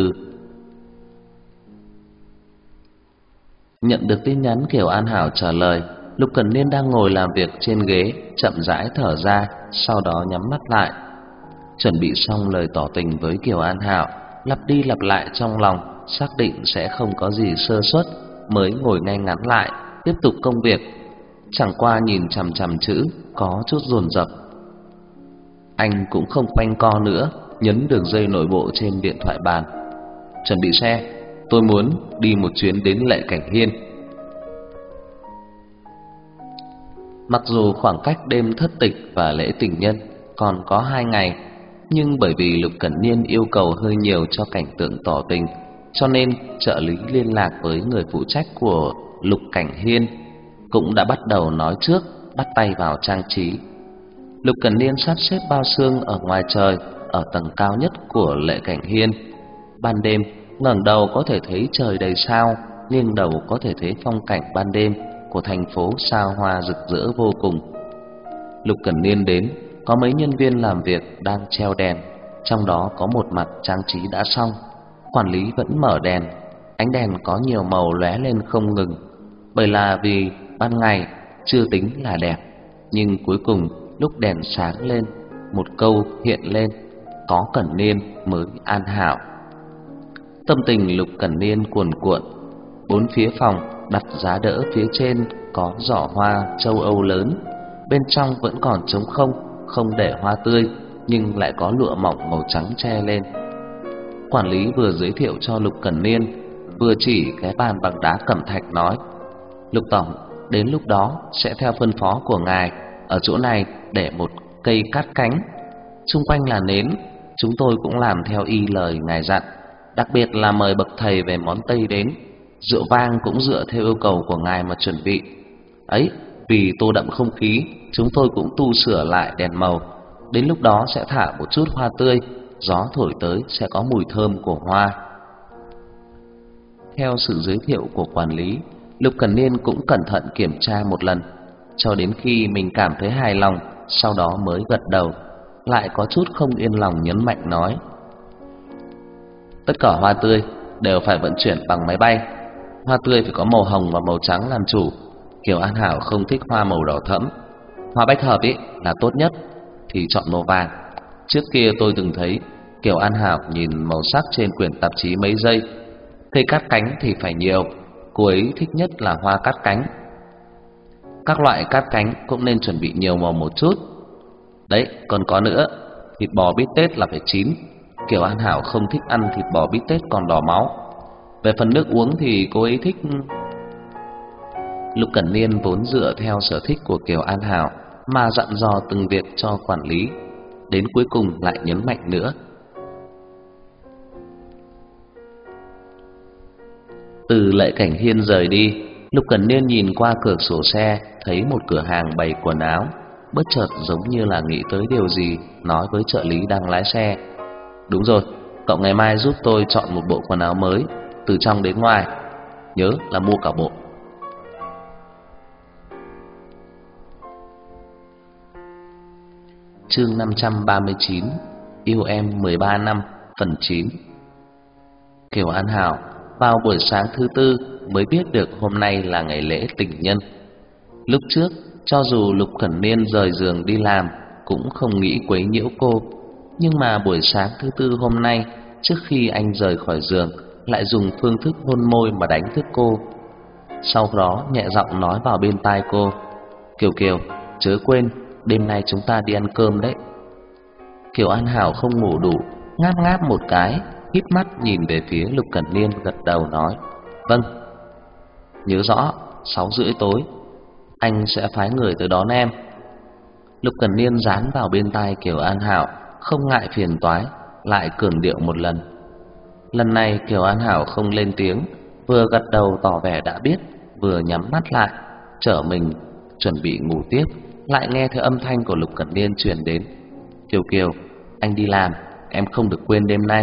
Nhận được tin nhắn Kiều An Hảo trả lời, Lục Cẩn Niên đang ngồi làm việc trên ghế, chậm rãi thở ra, sau đó nhắm mắt lại. Chuẩn bị xong lời tỏ tình với Kiều An Hảo, lặp đi lặp lại trong lòng, xác định sẽ không có gì sơ suất, mới ngồi ngay ngắn lại, tiếp tục công việc. Chẳng qua nhìn chằm chằm chữ, có chút dồn dập. Anh cũng không quanh co nữa, nhấn đường dây nội bộ trên điện thoại bàn. Chuẩn bị xe, tôi muốn đi một chuyến đến Lệ Cảnh Hiên. Mặc dù khoảng cách đêm thất tịch và lễ tình nhân còn có 2 ngày, nhưng bởi vì Lục Cẩn Niên yêu cầu hơi nhiều cho cảnh tượng tỏ tình, cho nên trợ lý liên lạc với người phụ trách của Lục Cảnh Hiên cũng đã bắt đầu nói trước, bắt tay vào trang trí. Lục Cẩn Niên sắp xếp bao xương ở ngoài trời, ở tầng cao nhất của Lệ Cảnh Hiên. Ban đêm, ngẩng đầu có thể thấy trời đầy sao, nghiêng đầu có thể thấy phong cảnh ban đêm của thành phố sao hoa rực rỡ vô cùng. Lục Cẩn Niên đến, có mấy nhân viên làm việc đang treo đèn, trong đó có một mặt trang trí đã xong. Quản lý vẫn mở đèn, ánh đèn có nhiều màu lóe lên không ngừng. Bởi là vì ban ngày chưa tính là đẹp, nhưng cuối cùng lúc đèn sáng lên, một câu hiện lên: có Cẩn Niên mới an hảo. Tâm tình Lục Cẩn Niên cuồn cuộn. Bốn phía phòng đặt giá đỡ, phía trên có giỏ hoa châu Âu lớn, bên trong vẫn còn trống không, không để hoa tươi, nhưng lại có lụa mỏng màu trắng che lên. Quản lý vừa giới thiệu cho Lục Cẩn Niên, vừa chỉ cái bàn bằng đá cẩm thạch nói: Lục tổng, đến lúc đó sẽ theo phân phó của ngài, ở chỗ này để một cây cát cánh, xung quanh là nến. Chúng tôi cũng làm theo y lời ngài dặn, đặc biệt là mời bậc thầy về món Tây đến. Rượu vang cũng dựa theo yêu cầu của ngài mà chuẩn bị. Ấy, vì tô đậm không khí, chúng tôi cũng tu sửa lại đèn màu. Đến lúc đó sẽ thả một chút hoa tươi, gió thổi tới sẽ có mùi thơm của hoa. Theo sự giới thiệu của quản lý, Lục Cẩn Niên cũng cẩn thận kiểm tra một lần, cho đến khi mình cảm thấy hài lòng, sau đó mới gật đầu. Lại có chút không yên lòng nhấn mạnh nói: tất cả hoa tươi đều phải vận chuyển bằng máy bay. Hoa tươi phải có màu hồng và màu trắng làm chủ. Kiều An Hảo không thích hoa màu đỏ thẫm. Hoa bách hợp ý là tốt nhất, thì chọn màu vàng. Trước kia tôi từng thấy Kiều An Hảo nhìn màu sắc trên quyển tạp chí mấy giây. Cây cát cánh thì phải nhiều, cô ấy thích nhất là hoa cát cánh. Các loại cát cánh cũng nên chuẩn bị nhiều màu một chút. Đấy, còn có nữa, thịt bò bít tết là phải chín. Kiều An Hảo không thích ăn thịt bò bít tết còn đỏ máu. Về phần nước uống thì cô ấy thích... Lục Cẩn Niên vốn dựa theo sở thích của Kiều An Hảo mà dặn dò từng việc cho quản lý, đến cuối cùng lại nhấn mạnh nữa. Từ Lệ Cảnh Hiên rời đi, Lục Cẩn Niên nhìn qua cửa sổ xe, thấy một cửa hàng bày quần áo, bất chợt giống như là nghĩ tới điều gì, nói với trợ lý đang lái xe: đúng rồi, cậu ngày mai giúp tôi chọn một bộ quần áo mới, từ trong đến ngoài, nhớ là mua cả bộ. Chương 539 Yêu em 13 năm phần 9. Kiều An Hảo vào buổi sáng thứ tư mới biết được hôm nay là ngày lễ tình nhân. Lúc trước, cho dù Lục Cẩn Niên rời giường đi làm cũng không nghĩ quấy nhiễu cô, nhưng mà buổi sáng thứ tư hôm nay, trước khi anh rời khỏi giường, lại dùng phương thức hôn môi mà đánh thức cô. Sau đó nhẹ giọng nói vào bên tai cô: Kiều Kiều, chớ quên, đêm nay chúng ta đi ăn cơm đấy. Kiều An Hảo không ngủ đủ, ngáp ngáp một cái, híp mắt nhìn về phía Lục Cẩn Niên, gật đầu nói: "Vâng." "Nhớ rõ, 6:30 tối anh sẽ phái người tới đón em." Lục Cẩn Niên dán vào bên tai Kiều An Hảo, không ngại phiền toái, lại cường điệu một lần. Lần này Kiều An Hảo không lên tiếng, vừa gật đầu tỏ vẻ đã biết, vừa nhắm mắt lại, trở mình chuẩn bị ngủ tiếp, lại nghe thấy âm thanh của Lục Cẩn Niên truyền đến: "Kiều Kiều, anh đi làm, em không được quên đêm nay."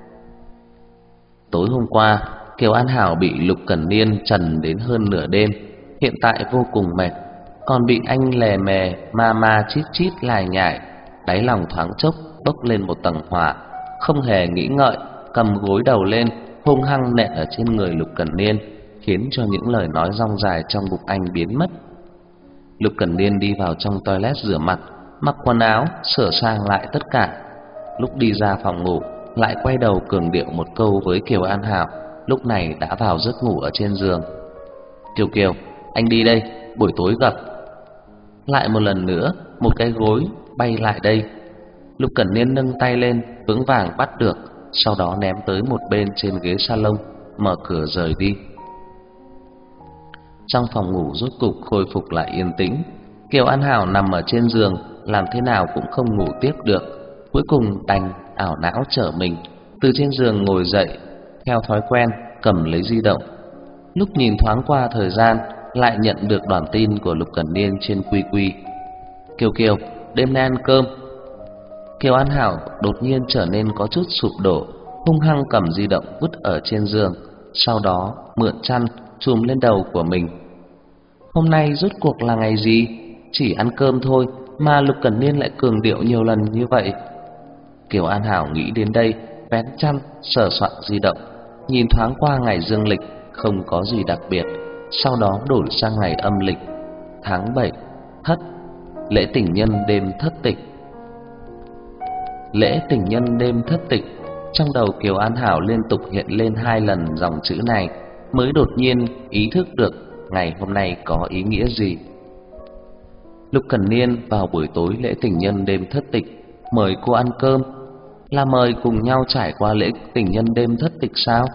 Tối hôm qua, Kiều An Hảo bị Lục Cẩn Niên trần đến hơn nửa đêm, hiện tại vô cùng mệt, còn bị anh lè mè ma ma chít chít lải nhải, đáy lòng thoáng chốc bốc lên một tầng hỏa, không hề nghĩ ngợi, cầm gối đầu lên, hung hăng nện ở trên người Lục Cẩn Niên, khiến cho những lời nói rong dài trong bụng anh biến mất. Lục Cẩn Niên đi vào trong toilet rửa mặt, mặc quần áo, sửa sang lại tất cả. Lúc đi ra phòng ngủ, lại quay đầu cường điệu một câu với Kiều An Hảo, lúc này đã vào giấc ngủ ở trên giường. "Kiều Kiều, anh đi đây, buổi tối gặp." Lại một lần nữa, một cái gối bay lại đây. Lục Cẩn Niên nâng tay lên, vững vàng bắt được, sau đó ném tới một bên trên ghế salon, mở cửa rời đi. Trong phòng ngủ rốt cục khôi phục lại yên tĩnh. Kiều An Hảo nằm ở trên giường, làm thế nào cũng không ngủ tiếp được, cuối cùng đành ảo não trở mình từ trên giường ngồi dậy, theo thói quen cầm lấy di động. Lúc nhìn thoáng qua thời gian, lại nhận được đoạn tin của Lục Cẩn Niên trên QQ: "Kiều Kiều, đêm nay ăn cơm." Kiều An Hảo đột nhiên trở nên có chút sụp đổ, hung hăng cầm di động vứt ở trên giường, sau đó mượn chăn trùm lên đầu của mình. Hôm nay rốt cuộc là ngày gì? Chỉ ăn cơm thôi mà Lục Cẩn Niên lại cường điệu nhiều lần như vậy. Kiều An Hảo nghĩ đến đây, vén chăn, sờ soạn di động, nhìn thoáng qua ngày dương lịch, không có gì đặc biệt, sau đó đổi sang ngày âm lịch, tháng 7, Thất, lễ tình nhân đêm thất tịch. Lễ tình nhân đêm thất tịch, trong đầu Kiều An Hảo liên tục hiện lên 2 lần dòng chữ này, mới đột nhiên ý thức được ngày hôm nay có ý nghĩa gì. Lục Cẩn Niên vào buổi tối lễ tình nhân đêm thất tịch mời cô ăn cơm, là mời cùng nhau trải qua lễ tình nhân đêm thất tịch sao?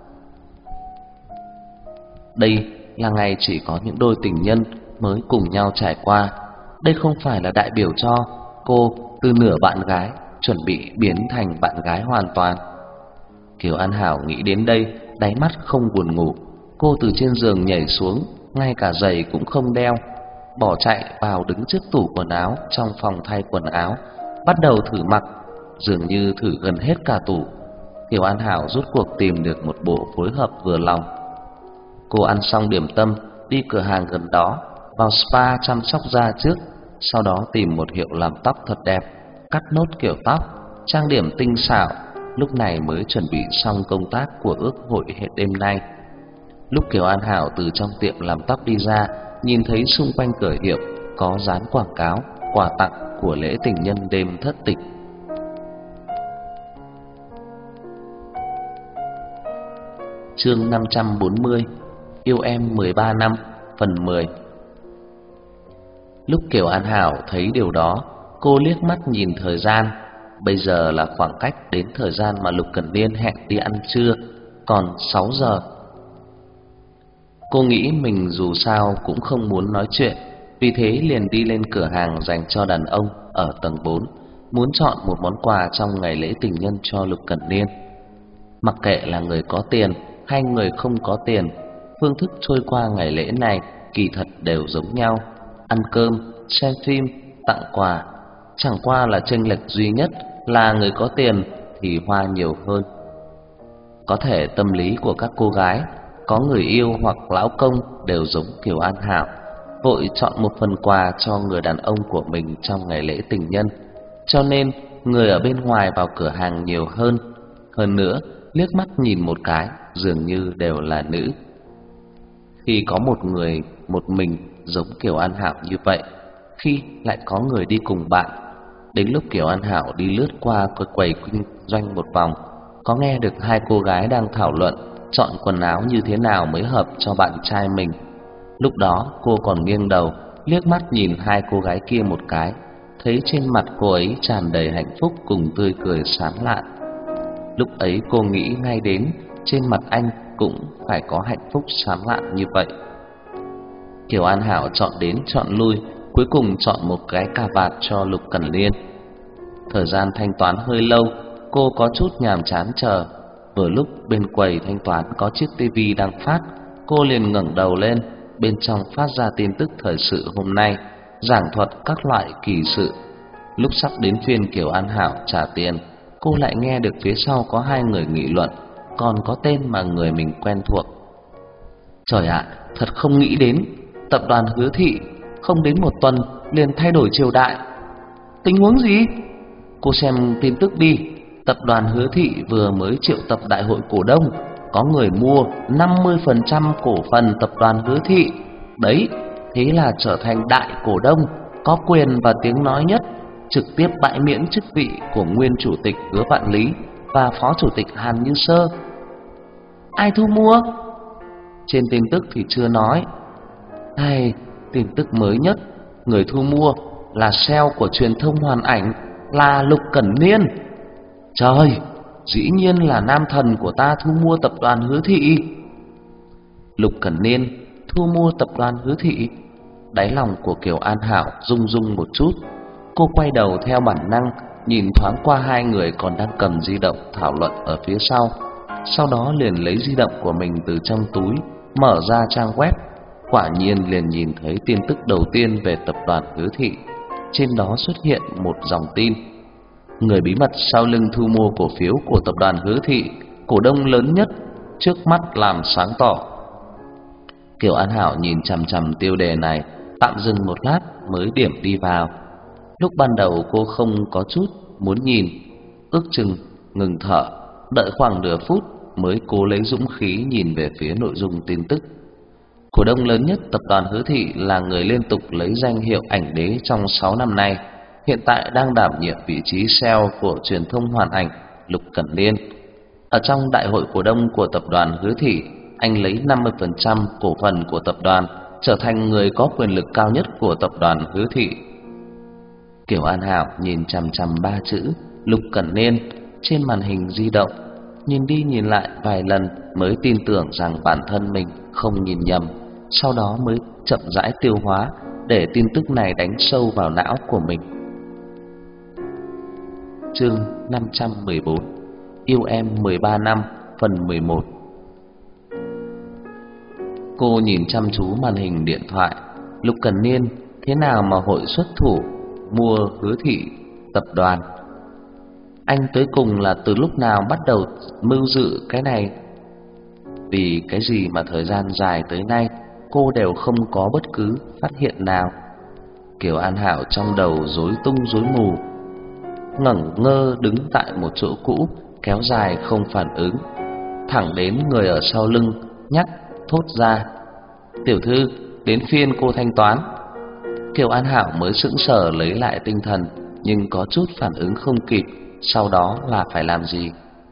Đây là ngày chỉ có những đôi tình nhân mới cùng nhau trải qua. Đây không phải là đại biểu cho cô từ nửa bạn gái chuẩn bị biến thành bạn gái hoàn toàn. Kiều An Hảo nghĩ đến đây, đáy mắt không buồn ngủ. Cô từ trên giường nhảy xuống, ngay cả giày cũng không đeo, bỏ chạy vào đứng trước tủ quần áo trong phòng thay quần áo, bắt đầu thử mặc, dường như thử gần hết cả tủ. Kiều An Hảo rốt cuộc tìm được một bộ phối hợp vừa lòng. Cô ăn xong điểm tâm, đi cửa hàng gần đó, vào spa chăm sóc da trước, sau đó tìm một hiệu làm tóc thật đẹp, cắt nốt kiểu tóc, trang điểm tinh xảo, lúc này mới chuẩn bị xong công tác của ước hội hết đêm nay. Lúc Kiều An Hảo từ trong tiệm làm tóc đi ra, nhìn thấy xung quanh cửa hiệu có dán quảng cáo quà tặng của lễ tình nhân đêm thất tịch. Chương 540, yêu em 13 năm, phần 10. Lúc Kiều An Hảo thấy điều đó, cô liếc mắt nhìn thời gian. Bây giờ là khoảng cách đến thời gian mà Lục Cẩn Niên hẹn đi ăn trưa, còn 6 giờ. Cô nghĩ mình dù sao cũng không muốn nói chuyện, vì thế liền đi lên cửa hàng dành cho đàn ông ở tầng 4, muốn chọn một món quà trong ngày lễ tình nhân cho Lục Cẩn Niên. Mặc kệ là người có tiền hay người không có tiền, phương thức trôi qua ngày lễ này kỳ thật đều giống nhau: ăn cơm, xem phim, tặng quà. Chẳng qua là chênh lệch duy nhất là người có tiền thì hoa nhiều hơn. Có thể tâm lý của các cô gái có người yêu hoặc lão công đều giống Kiều An Hảo, vội chọn một phần quà cho người đàn ông của mình trong ngày lễ tình nhân, cho nên người ở bên ngoài vào cửa hàng nhiều hơn. Hơn nữa, liếc mắt nhìn một cái dường như đều là nữ. Khi có một người một mình giống Kiều An Hảo như vậy, khi lại có người đi cùng bạn. Đến lúc Kiều An Hảo đi lướt qua cái quầy kinh doanh một vòng, có nghe được 2 cô gái đang thảo luận chọn quần áo như thế nào mới hợp cho bạn trai mình. Lúc đó cô còn nghiêng đầu liếc mắt nhìn hai cô gái kia một cái, thấy trên mặt cô ấy tràn đầy hạnh phúc cùng tươi cười sáng lạn. Lúc ấy cô nghĩ ngay đến trên mặt anh cũng phải có hạnh phúc sáng lạn như vậy. Kiều An Hảo chọn đến chọn lui, cuối cùng chọn một cái cà vạt cho Lục Cẩn Niên. Thời gian thanh toán hơi lâu, cô có chút nhàm chán chờ. Vừa lúc bên quầy thanh toán có chiếc tivi đang phát, cô liền ngẩng đầu lên, bên trong phát ra tin tức thời sự hôm nay, giảng thuật các loại kỳ sự. Lúc sắp đến phiên Kiều An Hảo trả tiền, cô lại nghe được phía sau có hai người nghị luận, còn có tên mà người mình quen thuộc. Trời ạ, thật không nghĩ đến, tập đoàn Hứa Thị không đến một tuần liền thay đổi triều đại. Tình huống gì? Cô xem tin tức đi. Tập đoàn Hứa Thị vừa mới triệu tập đại hội cổ đông, có người mua 50% cổ phần tập đoàn Hứa Thị. Đấy, thế là trở thành đại cổ đông, có quyền và tiếng nói nhất, trực tiếp bãi miễn chức vị của nguyên chủ tịch Hứa Vạn Lý và phó chủ tịch Hàn Như Sơ. Ai thu mua? Trên tin tức thì chưa nói. Hay, tin tức mới nhất, người thu mua là sale của truyền thông Hoàn Ảnh, là Lục Cẩn Niên. Trời, dĩ nhiên là nam thần của ta thu mua tập đoàn Hứa Thị. Lục Cẩn Niên thu mua tập đoàn Hứa Thị. Đáy lòng của Kiều An Hảo rung rung một chút. Cô quay đầu theo bản năng, nhìn thoáng qua hai người còn đang cầm di động thảo luận ở phía sau. Sau đó liền lấy di động của mình từ trong túi, mở ra trang web. Quả nhiên liền nhìn thấy tin tức đầu tiên về tập đoàn Hứa Thị. Trên đó xuất hiện một dòng tin: người bí mật sau lưng thu mua cổ phiếu của tập đoàn Hứa Thị, cổ đông lớn nhất, trước mắt làm sáng tỏ. Kiều An Hảo nhìn chằm chằm tiêu đề này, tạm dừng một lát mới điểm đi vào. Lúc ban đầu cô không có chút muốn nhìn, ước chừng ngừng thở, đợi khoảng nửa phút mới cố lấy dũng khí nhìn về phía nội dung tin tức. Cổ đông lớn nhất tập đoàn Hứa Thị là người liên tục lấy danh hiệu ảnh đế trong 6 năm nay, hiện tại đang đảm nhiệm vị trí CEO của truyền thông Hoàn Ảnh, Lục Cẩn Niên. Ở trong đại hội cổ đông của tập đoàn Hứa Thị, anh lấy 50% cổ phần của tập đoàn, trở thành người có quyền lực cao nhất của tập đoàn Hứa Thị. Kiều An Hảo nhìn chằm chằm ba chữ Lục Cẩn Niên trên màn hình di động, nhìn đi nhìn lại vài lần mới tin tưởng rằng bản thân mình không nhìn nhầm, sau đó mới chậm rãi tiêu hóa để tin tức này đánh sâu vào não của mình. Chương 514: Yêu em 13 năm, phần 11. Cô nhìn chăm chú màn hình điện thoại. Lục Cẩn Niên thế nào mà hội xuất thủ mua Hứa Thị tập đoàn? Anh tới cùng là từ lúc nào bắt đầu mưu dự cái này? Vì cái gì mà thời gian dài tới nay cô đều không có bất cứ phát hiện nào? Kiều An Hảo trong đầu rối tung rối mù, ngẩn ngơ đứng tại một chỗ cũ, kéo dài không phản ứng. Thẳng đến người ở sau lưng nhắc thốt ra: "Tiểu thư, đến phiên cô thanh toán." Kiều An Hảo mới sững sờ lấy lại tinh thần, nhưng có chút phản ứng không kịp. Sau đó là phải làm gì?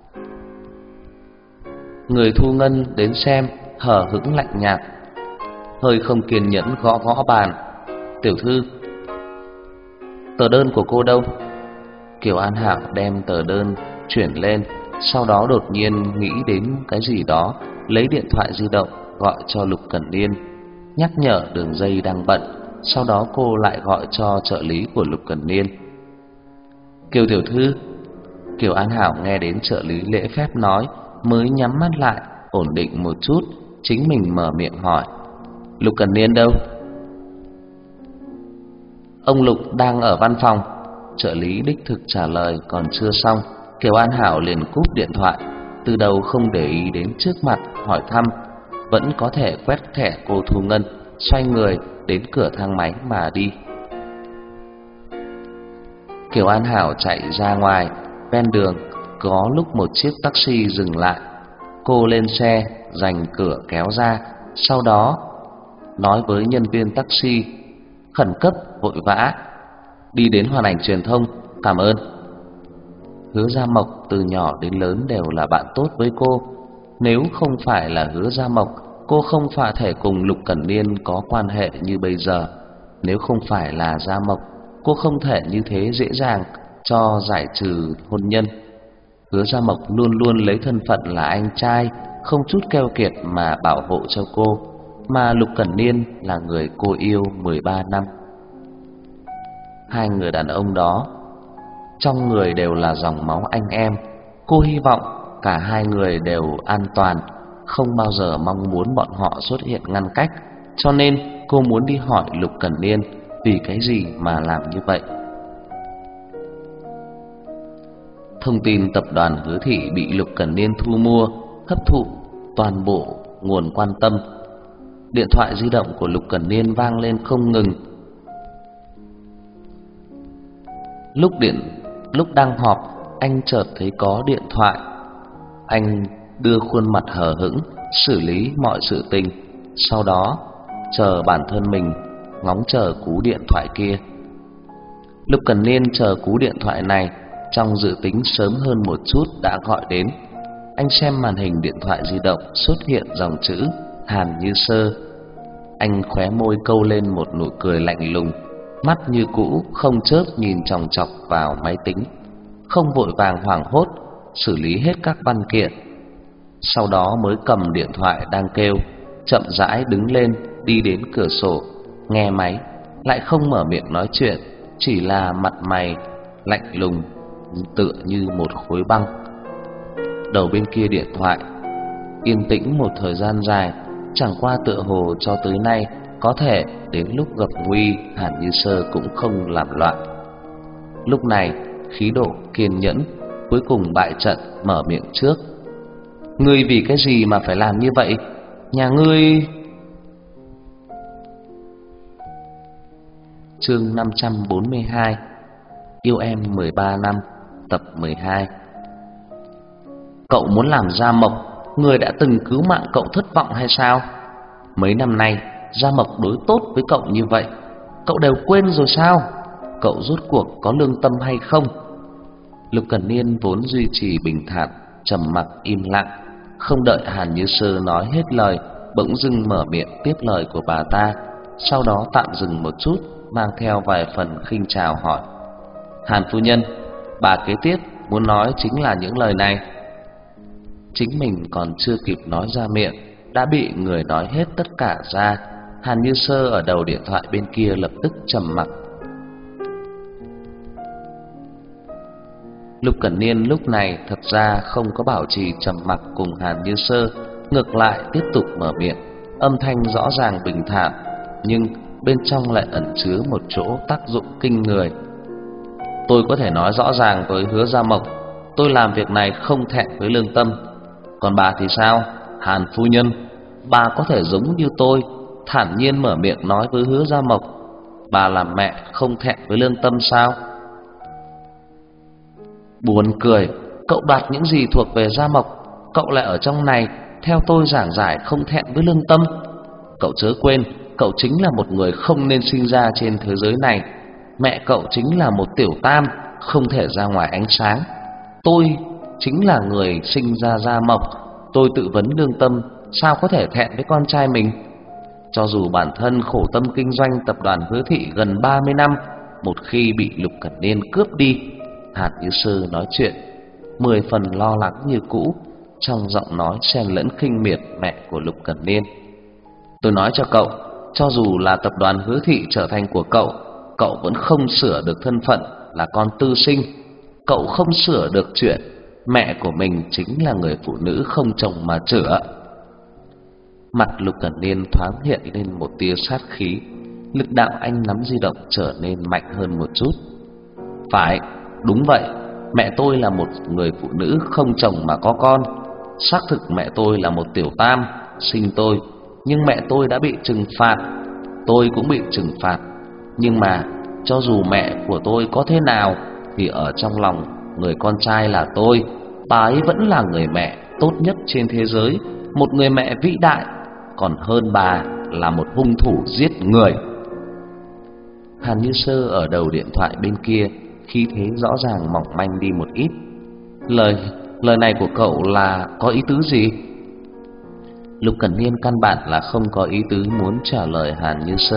Người thu ngân đến xem hờ hững lạnh nhạt, hơi không kiên nhẫn gõ gõ bàn: "Tiểu thư, tờ đơn của cô đâu?" Kiều An Hảo đem tờ đơn chuyển lên, sau đó đột nhiên nghĩ đến cái gì đó, lấy điện thoại di động gọi cho Lục Cẩn Niên, nhắc nhở đường dây đang bận. Sau đó cô lại gọi cho trợ lý của Lục Cẩn Niên. "Kiều tiểu thư." Kiều An Hảo nghe đến trợ lý lễ phép nói, mới nhắm mắt lại, ổn định một chút, chính mình mở miệng hỏi: "Lục Cẩn Niên đâu?" "Ông Lục đang ở văn phòng." Trợ lý đích thực trả lời. Còn chưa xong, Kiều An Hảo liền cúp điện thoại, từ đầu không để ý đến trước mặt hỏi thăm, vẫn có thể quét thẻ cô thu ngân, xoay người đến cửa thang máy mà đi. Kiều An Hảo chạy ra ngoài, ven đường có lúc một chiếc taxi dừng lại. Cô lên xe, giành cửa kéo ra, sau đó nói với nhân viên taxi: "Khẩn cấp, vội vã, đi đến Hoàn Ảnh truyền thông, cảm ơn." Hứa Gia Mộc từ nhỏ đến lớn đều là bạn tốt với cô. Nếu không phải là Hứa Gia Mộc, cô không phải thể cùng Lục Cẩn Niên có quan hệ như bây giờ. Nếu không phải là Gia Mộc, cô không thể như thế dễ dàng cho giải trừ hôn nhân. Hứa Gia Mộc luôn luôn lấy thân phận là anh trai, không chút keo kiệt mà bảo hộ cho cô, mà Lục Cẩn Niên là người cô yêu 13 năm. Hai người đàn ông đó trong người đều là dòng máu anh em. Cô hy vọng cả hai người đều an toàn, không bao giờ mong muốn bọn họ xuất hiện ngăn cách. Cho nên cô muốn đi hỏi Lục Cẩn Niên vì cái gì mà làm như vậy. Thông tin tập đoàn Hứa Thị bị Lục Cẩn Niên thu mua hấp thụ toàn bộ nguồn quan tâm. Điện thoại di động của Lục Cẩn Niên vang lên không ngừng. Lúc đang họp, anh chợt thấy có điện thoại. Anh đưa khuôn mặt hờ hững xử lý mọi sự tình, sau đó chờ bản thân mình ngóng chờ cú điện thoại kia. Lục Cẩn Niên chờ cú điện thoại này, trong dự tính sớm hơn một chút đã gọi đến. Anh xem màn hình điện thoại di động xuất hiện dòng chữ Hàn Như Sơ. Anh khóe môi câu lên một nụ cười lạnh lùng, mắt như cũ không chớp nhìn chòng chọc vào máy tính, không vội vàng hoảng hốt xử lý hết các văn kiện. Sau đó mới cầm điện thoại đang kêu, chậm rãi đứng lên đi đến cửa sổ, nghe máy, lại không mở miệng nói chuyện, chỉ là mặt mày lạnh lùng tựa như một khối băng. Đầu bên kia điện thoại yên tĩnh một thời gian dài, chẳng qua tựa hồ cho tới nay có thể đến lúc gặp nguy Hàn Như Sơ cũng không làm loạn. Lúc này khí độ kiên nhẫn cuối cùng bại trận, mở miệng trước. Ngươi vì cái gì mà phải làm như vậy? Nhà ngươi... Chương 542 Yêu em 13 năm, tập 12. Cậu muốn làm Gia Mộc, người đã từng cứu mạng cậu thất vọng hay sao? Mấy năm nay Gia Mộc đối tốt với cậu như vậy, cậu đều quên rồi sao? Cậu rốt cuộc có lương tâm hay không? Lục Cẩn Niên vốn duy trì bình thản, trầm mặc im lặng, không đợi Hàn Như Sơ nói hết lời, bỗng dưng mở miệng tiếp lời của bà ta, sau đó tạm dừng một chút, mang theo vài phần khinh chào hỏi: Hàn phu nhân, bà kế tiếp muốn nói chính là những lời này. Chính mình còn chưa kịp nói ra miệng đã bị người nói hết tất cả ra. Hàn Như Sơ ở đầu điện thoại bên kia lập tức trầm mặc. Lục Cẩn Niên lúc này thật ra không có bảo trì trầm mặc cùng Hàn Như Sơ, ngược lại tiếp tục mở miệng, âm thanh rõ ràng bình thản, nhưng bên trong lại ẩn chứa một chỗ tác dụng kinh người. Tôi có thể nói rõ ràng với Hứa Gia Mộc, tôi làm việc này không thẹn với lương tâm. Còn bà thì sao, Hàn phu nhân? Bà có thể giống như tôi, thản nhiên mở miệng nói với Hứa Gia Mộc, bà làm mẹ không thẹn với lương tâm sao? Buồn cười, cậu đoạt những gì thuộc về Gia Mộc, cậu lại ở trong này theo tôi giảng giải không thẹn với lương tâm. Cậu chớ quên, cậu chính là một người không nên sinh ra trên thế giới này. Mẹ cậu chính là một tiểu tam, không thể ra ngoài ánh sáng. Tôi chính là người sinh ra Gia Mộc, tôi tự vấn lương tâm, sao có thể thẹn với con trai mình? Cho dù bản thân khổ tâm kinh doanh tập đoàn Hứa Thị gần 30 năm, một khi bị Lục Cẩn Niên cướp đi, Hàn Như Sơ nói chuyện 10 phần lo lắng như cũ, trong giọng nói xen lẫn khinh miệt mẹ của Lục Cẩn Niên. Tôi nói cho cậu, cho dù là tập đoàn Hứa Thị trở thành của cậu, cậu vẫn không sửa được thân phận là con tư sinh. Cậu không sửa được chuyện mẹ của mình chính là người phụ nữ không chồng mà chữa. Mặt Lục Cẩn Niên thoáng hiện lên một tia sát khí, lực đạo anh nắm di động trở nên mạnh hơn một chút. Phải, đúng vậy, mẹ tôi là một người phụ nữ không chồng mà có con. Xác thực mẹ tôi là một tiểu tam sinh tôi, nhưng mẹ tôi đã bị trừng phạt, tôi cũng bị trừng phạt. Nhưng mà cho dù mẹ của tôi có thế nào thì ở trong lòng người con trai là tôi, bà ấy vẫn là người mẹ tốt nhất trên thế giới, một người mẹ vĩ đại, còn hơn bà là một hung thủ giết người. Hàn Như Sơ ở đầu điện thoại bên kia khí thế rõ ràng mỏng manh đi một ít. Lời này của cậu là có ý tứ gì? Lục Cẩn Niên căn bản là không có ý tứ muốn trả lời Hàn Như Sơ,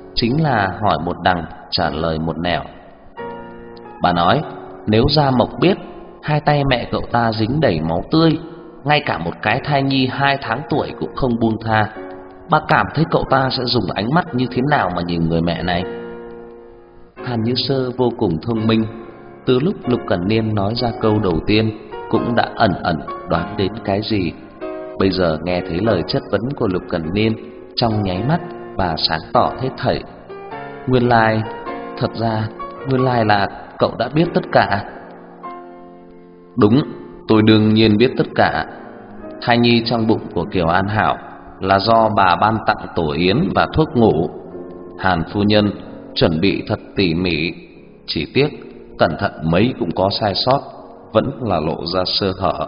chính là hỏi một đằng trả lời một nẻo. Bà nói nếu Gia Mộc biết hai tay mẹ cậu ta dính đầy máu tươi, ngay cả một cái thai nhi 2 tháng tuổi cũng không buông tha, bà cảm thấy cậu ta sẽ dùng ánh mắt như thế nào mà nhìn người mẹ này? Hàn Như Sơ vô cùng thông minh, từ lúc Lục Cẩn Niên nói ra câu đầu tiên cũng đã ẩn ẩn đoán đến cái gì. Bây giờ nghe thấy lời chất vấn của Lục Cẩn Niên, trong nháy mắt bà sáng tỏ hết thảy. Nguyên lai là cậu đã biết tất cả. Đúng, tôi đương nhiên biết tất cả. Thai nhi trong bụng của Kiều An Hảo là do bà ban tặng tổ yến và thuốc ngủ. Hàn phu nhân chuẩn bị thật tỉ mỉ, chỉ tiếc cẩn thận mấy cũng có sai sót, vẫn là lộ ra sơ hở.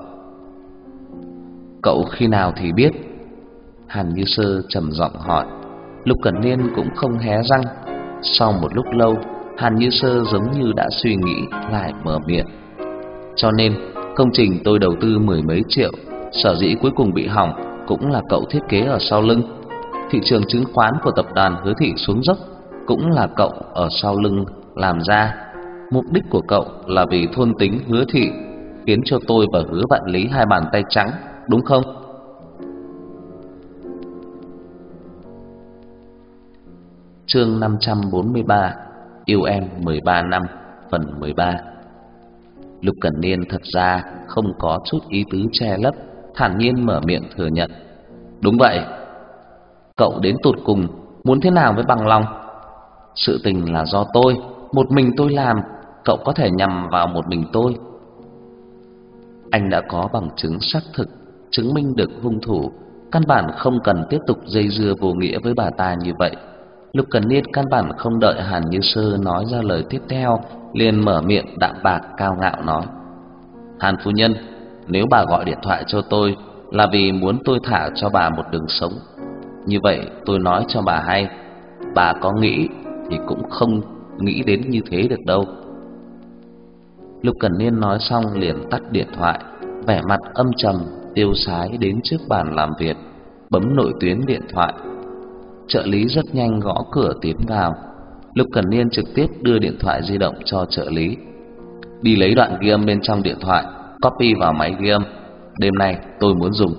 Cậu khi nào thì biết? Hàn Như Sơ trầm giọng hỏi. Lục Cẩn Niên cũng không hé răng. Sau một lúc lâu, Hàn Như Sơ giống như đã suy nghĩ lại mở miệng. Cho nên công trình tôi đầu tư 10 mấy triệu, sở dĩ cuối cùng bị hỏng cũng là cậu thiết kế ở sau lưng. Thị trường chứng khoán của tập đoàn Hứa Thị xuống dốc cũng là cậu ở sau lưng làm ra. Mục đích của cậu là vì thôn tính Hứa Thị, khiến cho tôi và Hứa Vạn Lý hai bàn tay trắng, đúng không? Chương 543, Yêu em 13 năm, phần 13. Lục Cẩn Niên thật ra không có chút ý tứ che lấp, thản nhiên mở miệng thừa nhận. Đúng vậy. Cậu đến tột cùng muốn thế nào với bằng lòng? Sự tình là do tôi, một mình tôi làm, cậu có thể nhằm vào một mình tôi. Anh đã có bằng chứng xác thực, chứng minh được hung thủ, căn bản không cần tiếp tục dây dưa vô nghĩa với bà ta như vậy. Lục Cẩn Niên căn bản không đợi Hàn Như Sơ nói ra lời tiếp theo, liền mở miệng đạm bạc cao ngạo nói: Hàn phu nhân, nếu bà gọi điện thoại cho tôi là vì muốn tôi thả cho bà một đường sống, như vậy tôi nói cho bà hay, bà có nghĩ thì cũng không nghĩ đến như thế được đâu. Lục Cẩn Niên nói xong liền tắt điện thoại, vẻ mặt âm trầm tiêu sái đến trước bàn làm việc, bấm nội tuyến điện thoại. Trợ lý rất nhanh gõ cửa tiến vào. Lục Cẩn Niên trực tiếp đưa điện thoại di động cho trợ lý. Đi lấy đoạn ghi âm bên trong điện thoại, copy vào máy ghi âm. Đêm nay tôi muốn dùng.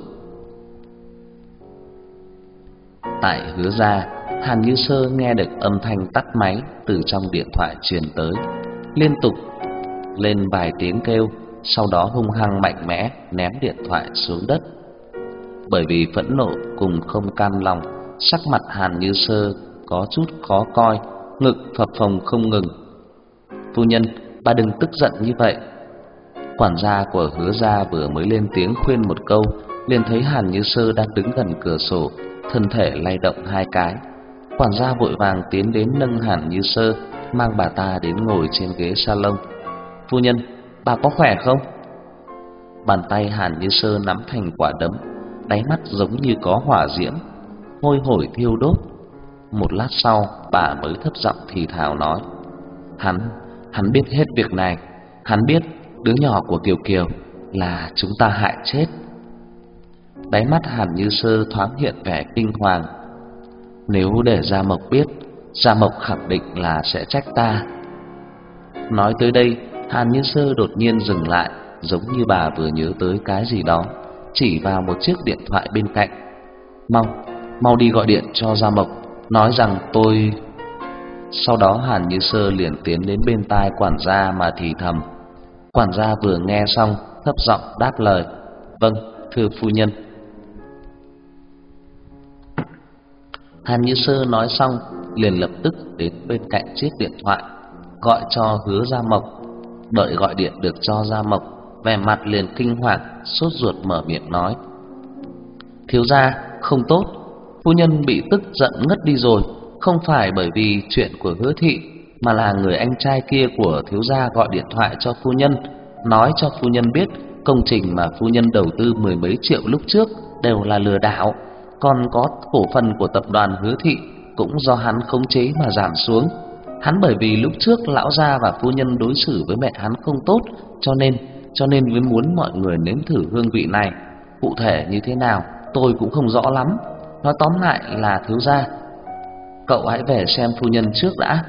Tại Hứa gia, Hàn Như Sơ nghe được âm thanh tắt máy từ trong điện thoại truyền tới, liên tục lên vài tiếng kêu, sau đó hung hăng mạnh mẽ ném điện thoại xuống đất. Bởi vì phẫn nộ cùng không cam lòng, sắc mặt Hàn Như Sơ có chút khó coi, ngực phập phồng không ngừng. Phu nhân, bà đừng tức giận như vậy. Quản gia của Hứa gia vừa mới lên tiếng khuyên một câu, liền thấy Hàn Như Sơ đang đứng gần cửa sổ, thân thể lay động hai cái. Quản gia vội vàng tiến đến nâng Hàn Như Sơ, mang bà ta đến ngồi trên ghế salon. Phu nhân, bà có khỏe không? Bàn tay Hàn Như Sơ nắm thành quả đấm, đáy mắt giống như có hỏa diễm, hôi hổi thiêu đốt. Một lát sau, bà mới thấp giọng thì thào nói: Hắn biết hết việc này, hắn biết đứa nhỏ của Kiều Kiều là chúng ta hại chết. Đáy mắt Hàn Như Sơ thoáng hiện vẻ kinh hoàng. Nếu để Gia Mộc biết, Gia Mộc khẳng định là sẽ trách ta. Nói tới đây, Hàn Như Sơ đột nhiên dừng lại, giống như bà vừa nhớ tới cái gì đó, chỉ vào một chiếc điện thoại bên cạnh. Mau đi gọi điện cho Gia Mộc, nói rằng tôi... Sau đó Hàn Như Sơ liền tiến đến bên tai quản gia mà thì thầm. Quản gia vừa nghe xong, thấp giọng đáp lời: Vâng, thưa phu nhân. Hàn Như Sơ nói xong, liền lập tức đến bên cạnh chiếc điện thoại, gọi cho Hứa Gia Mộc. Đợi gọi điện được cho Gia Mộc, vẻ mặt liền kinh hoàng, sốt ruột mở miệng nói: Thiếu gia, không tốt, phu nhân bị tức giận ngất đi rồi. Không phải bởi vì chuyện của Hứa Thị, mà là người anh trai kia của thiếu gia gọi điện thoại cho phu nhân, nói cho phu nhân biết công trình mà phu nhân đầu tư 10 mấy triệu lúc trước đều là lừa đảo, còn có cổ phần của tập đoàn Hứa Thị cũng do hắn khống chế mà giảm xuống. Hắn bởi vì lúc trước lão gia và phu nhân đối xử với mẹ hắn không tốt, cho nên mới muốn mọi người nếm thử hương vị này. Cụ thể như thế nào tôi cũng không rõ lắm. Nói tóm lại là thiếu gia, cậu hãy về xem phu nhân trước đã.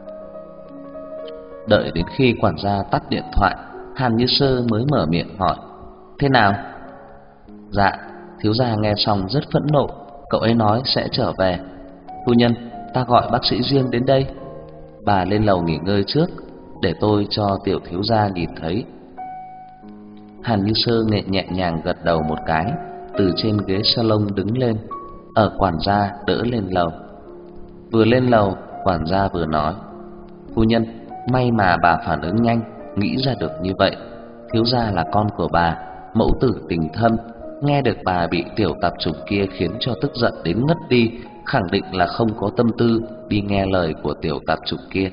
Đợi đến khi quản gia tắt điện thoại, Hàn Như Sơ mới mở miệng hỏi: thế nào? Dạ, thiếu gia nghe xong rất phẫn nộ, cậu ấy nói sẽ trở về. Phu nhân, ta gọi bác sĩ riêng đến đây. Bà lên lầu nghỉ ngơi trước, để tôi cho tiểu thiếu gia nhìn thấy. Hàn Như Sơ nhẹ nhàng gật đầu một cái, từ trên ghế salon đứng lên, ở quản gia đỡ lên lầu. Vừa lên lầu, quản gia vừa nói: phu nhân, may mà bà phản ứng nhanh, nghĩ ra được như vậy. Thiếu gia là con của bà, mẫu tử tình thâm, nghe được bà bị tiểu tạp chủng kia khiến cho tức giận đến ngất đi, khẳng định là không có tâm tư đi nghe lời của tiểu tạp chủng kia.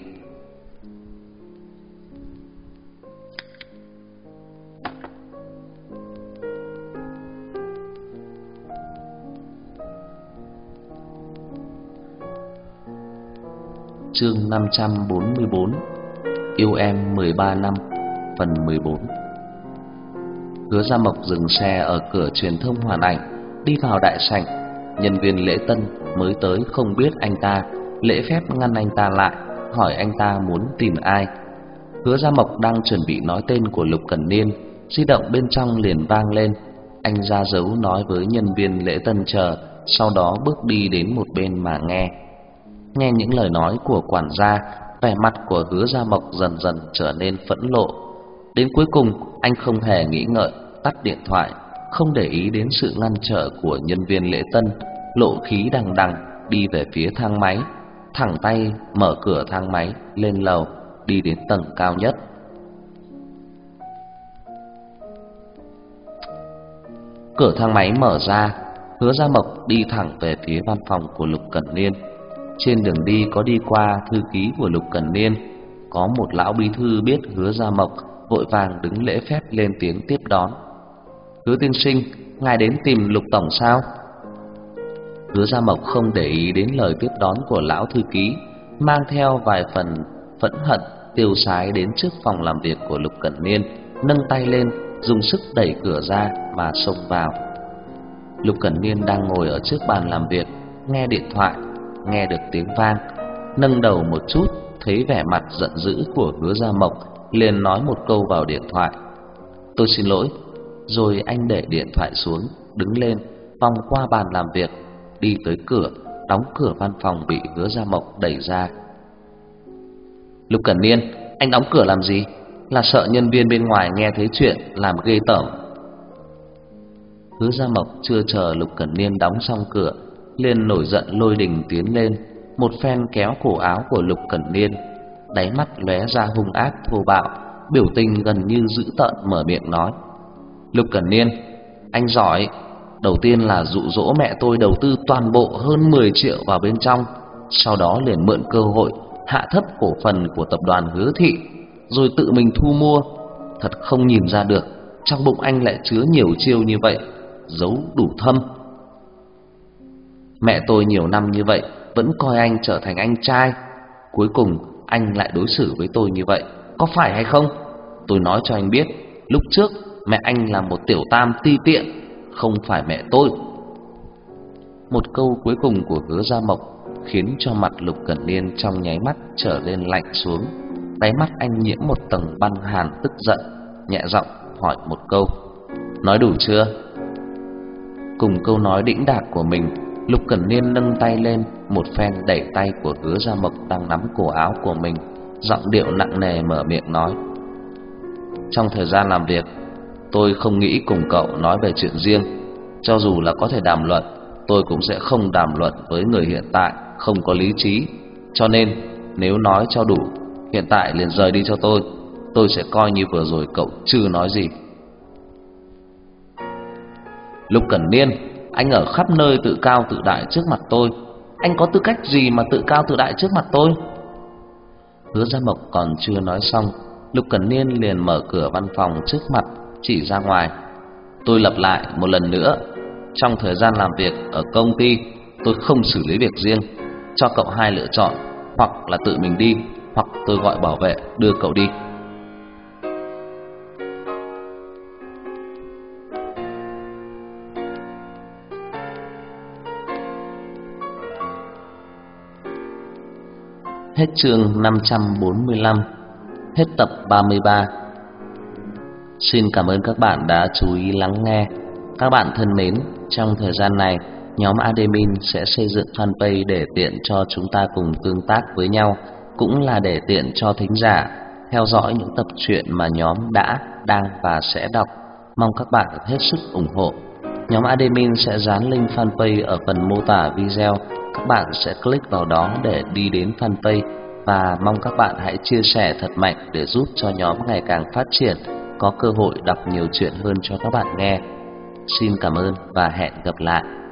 Chương 544: Yêu em 13 năm, phần 14. Hứa Gia Mộc dừng xe ở cửa truyền thông Hoàn Ảnh, đi vào đại sảnh. Nhân viên lễ tân mới tới không biết anh ta, lễ phép ngăn anh ta lại, hỏi anh ta muốn tìm ai. Hứa Gia Mộc đang chuẩn bị nói tên của Lục Cẩn Niên, di động bên trong liền vang lên. Anh ra dấu nói với nhân viên lễ tân chờ, sau đó bước đi đến một bên mà nghe. Nghe những lời nói của quản gia, vẻ mặt của Hứa Gia Mộc dần dần trở nên phẫn nộ. Đến cuối cùng, anh không hề nghĩ ngợi, tắt điện thoại, không để ý đến sự ngăn trở của nhân viên lễ tân, lộ khí đằng đằng đi về phía thang máy, thẳng tay mở cửa thang máy lên lầu, đi đến tầng cao nhất. Cửa thang máy mở ra, Hứa Gia Mộc đi thẳng về phía văn phòng của Lục Cẩn Niên. Trên đường đi có đi qua thư ký của Lục Cẩn Niên, có một lão bí thư biết Hứa Gia Mộc, vội vàng đứng lễ phép lên tiếng tiếp đón. Hứa tiên sinh, ngài đến tìm Lục tổng sao? Hứa Gia Mộc không để ý đến lời tiếp đón của lão thư ký, mang theo vài phần phẫn hận, tiêu sái đến trước phòng làm việc của Lục Cẩn Niên, nâng tay lên, dùng sức đẩy cửa ra mà xông vào. Lục Cẩn Niên đang ngồi ở trước bàn làm việc, nghe điện thoại, nghe được tiếng vang, nâng đầu một chút, thấy vẻ mặt giận dữ của Hứa Gia Mộc, liền nói một câu vào điện thoại: tôi xin lỗi. Rồi anh để điện thoại xuống, đứng lên, vòng qua bàn làm việc, đi tới cửa, đóng cửa văn phòng bị Hứa Gia Mộc đẩy ra. Lục Cẩn Niên, anh đóng cửa làm gì? Là sợ nhân viên bên ngoài nghe thấy chuyện làm ghê tởm. Hứa Gia Mộc chưa chờ Lục Cẩn Niên đóng xong cửa, liền nổi giận lôi đình tiến lên, một phen kéo cổ áo của Lục Cẩn Niên, đáy mắt lóe ra hung ác thô bạo, biểu tình gần như dữ tợn mở miệng nói: Lục Cẩn Niên, anh giỏi. Đầu tiên là dụ dỗ mẹ tôi đầu tư toàn bộ hơn 10 triệu vào bên trong, sau đó liền mượn cơ hội hạ thấp cổ phần của tập đoàn Hứa Thị, rồi tự mình thu mua. Thật không nhìn ra được trong bụng anh lại chứa nhiều chiêu như vậy, giấu đủ thâm. Mẹ tôi nhiều năm như vậy vẫn coi anh trở thành anh trai, cuối cùng anh lại đối xử với tôi như vậy, có phải hay không? Tôi nói cho anh biết, lúc trước mẹ anh là một tiểu tam ti tiện, không phải mẹ tôi. Một câu cuối cùng của Hứa Gia Mộc khiến cho mặt Lục Cẩn Niên trong nháy mắt trở lên lạnh xuống, đáy mắt anh nhiễm một tầng băng hàn tức giận, nhẹ giọng hỏi một câu: nói đủ chưa? Cùng câu nói đĩnh đạc của mình, Lục Cẩn Niên nâng tay lên, một phen đẩy tay của Hứa Gia Mộc đang nắm cổ áo của mình, giọng điệu nặng nề mở miệng nói: trong thời gian làm việc, tôi không nghĩ cùng cậu nói về chuyện riêng. Cho dù là có thể đàm luận, tôi cũng sẽ không đàm luận với người hiện tại không có lý trí. Cho nên nếu nói cho đủ, hiện tại liền rời đi cho tôi sẽ coi như vừa rồi cậu chưa nói gì. Lục Cẩn Niên, anh ở khắp nơi tự cao tự đại trước mặt tôi, anh có tư cách gì mà tự cao tự đại trước mặt tôi? Hứa Gia Mộc còn chưa nói xong, Lục Cẩn Niên liền mở cửa văn phòng trước mặt, chỉ ra ngoài: tôi lặp lại một lần nữa, trong thời gian làm việc ở công ty, tôi không xử lý việc riêng. Cho cậu hai lựa chọn, hoặc là tự mình đi, hoặc tôi gọi bảo vệ đưa cậu đi. Hết chương 545. Hết tập 33. Xin cảm ơn các bạn đã chú ý lắng nghe. Các bạn thân mến, trong thời gian này, nhóm admin sẽ xây dựng fanpage để tiện cho chúng ta cùng tương tác với nhau, cũng là để tiện cho thính giả theo dõi những tập truyện mà nhóm đã, đang và sẽ đọc. Mong các bạn hết sức ủng hộ. Nhóm admin sẽ dán link fanpage ở phần mô tả video. Các bạn sẽ click vào đó để đi đến fanpage, và mong các bạn hãy chia sẻ thật mạnh để giúp cho nhóm ngày càng phát triển, có cơ hội đọc nhiều chuyện hơn cho các bạn nghe. Xin cảm ơn và hẹn gặp lại.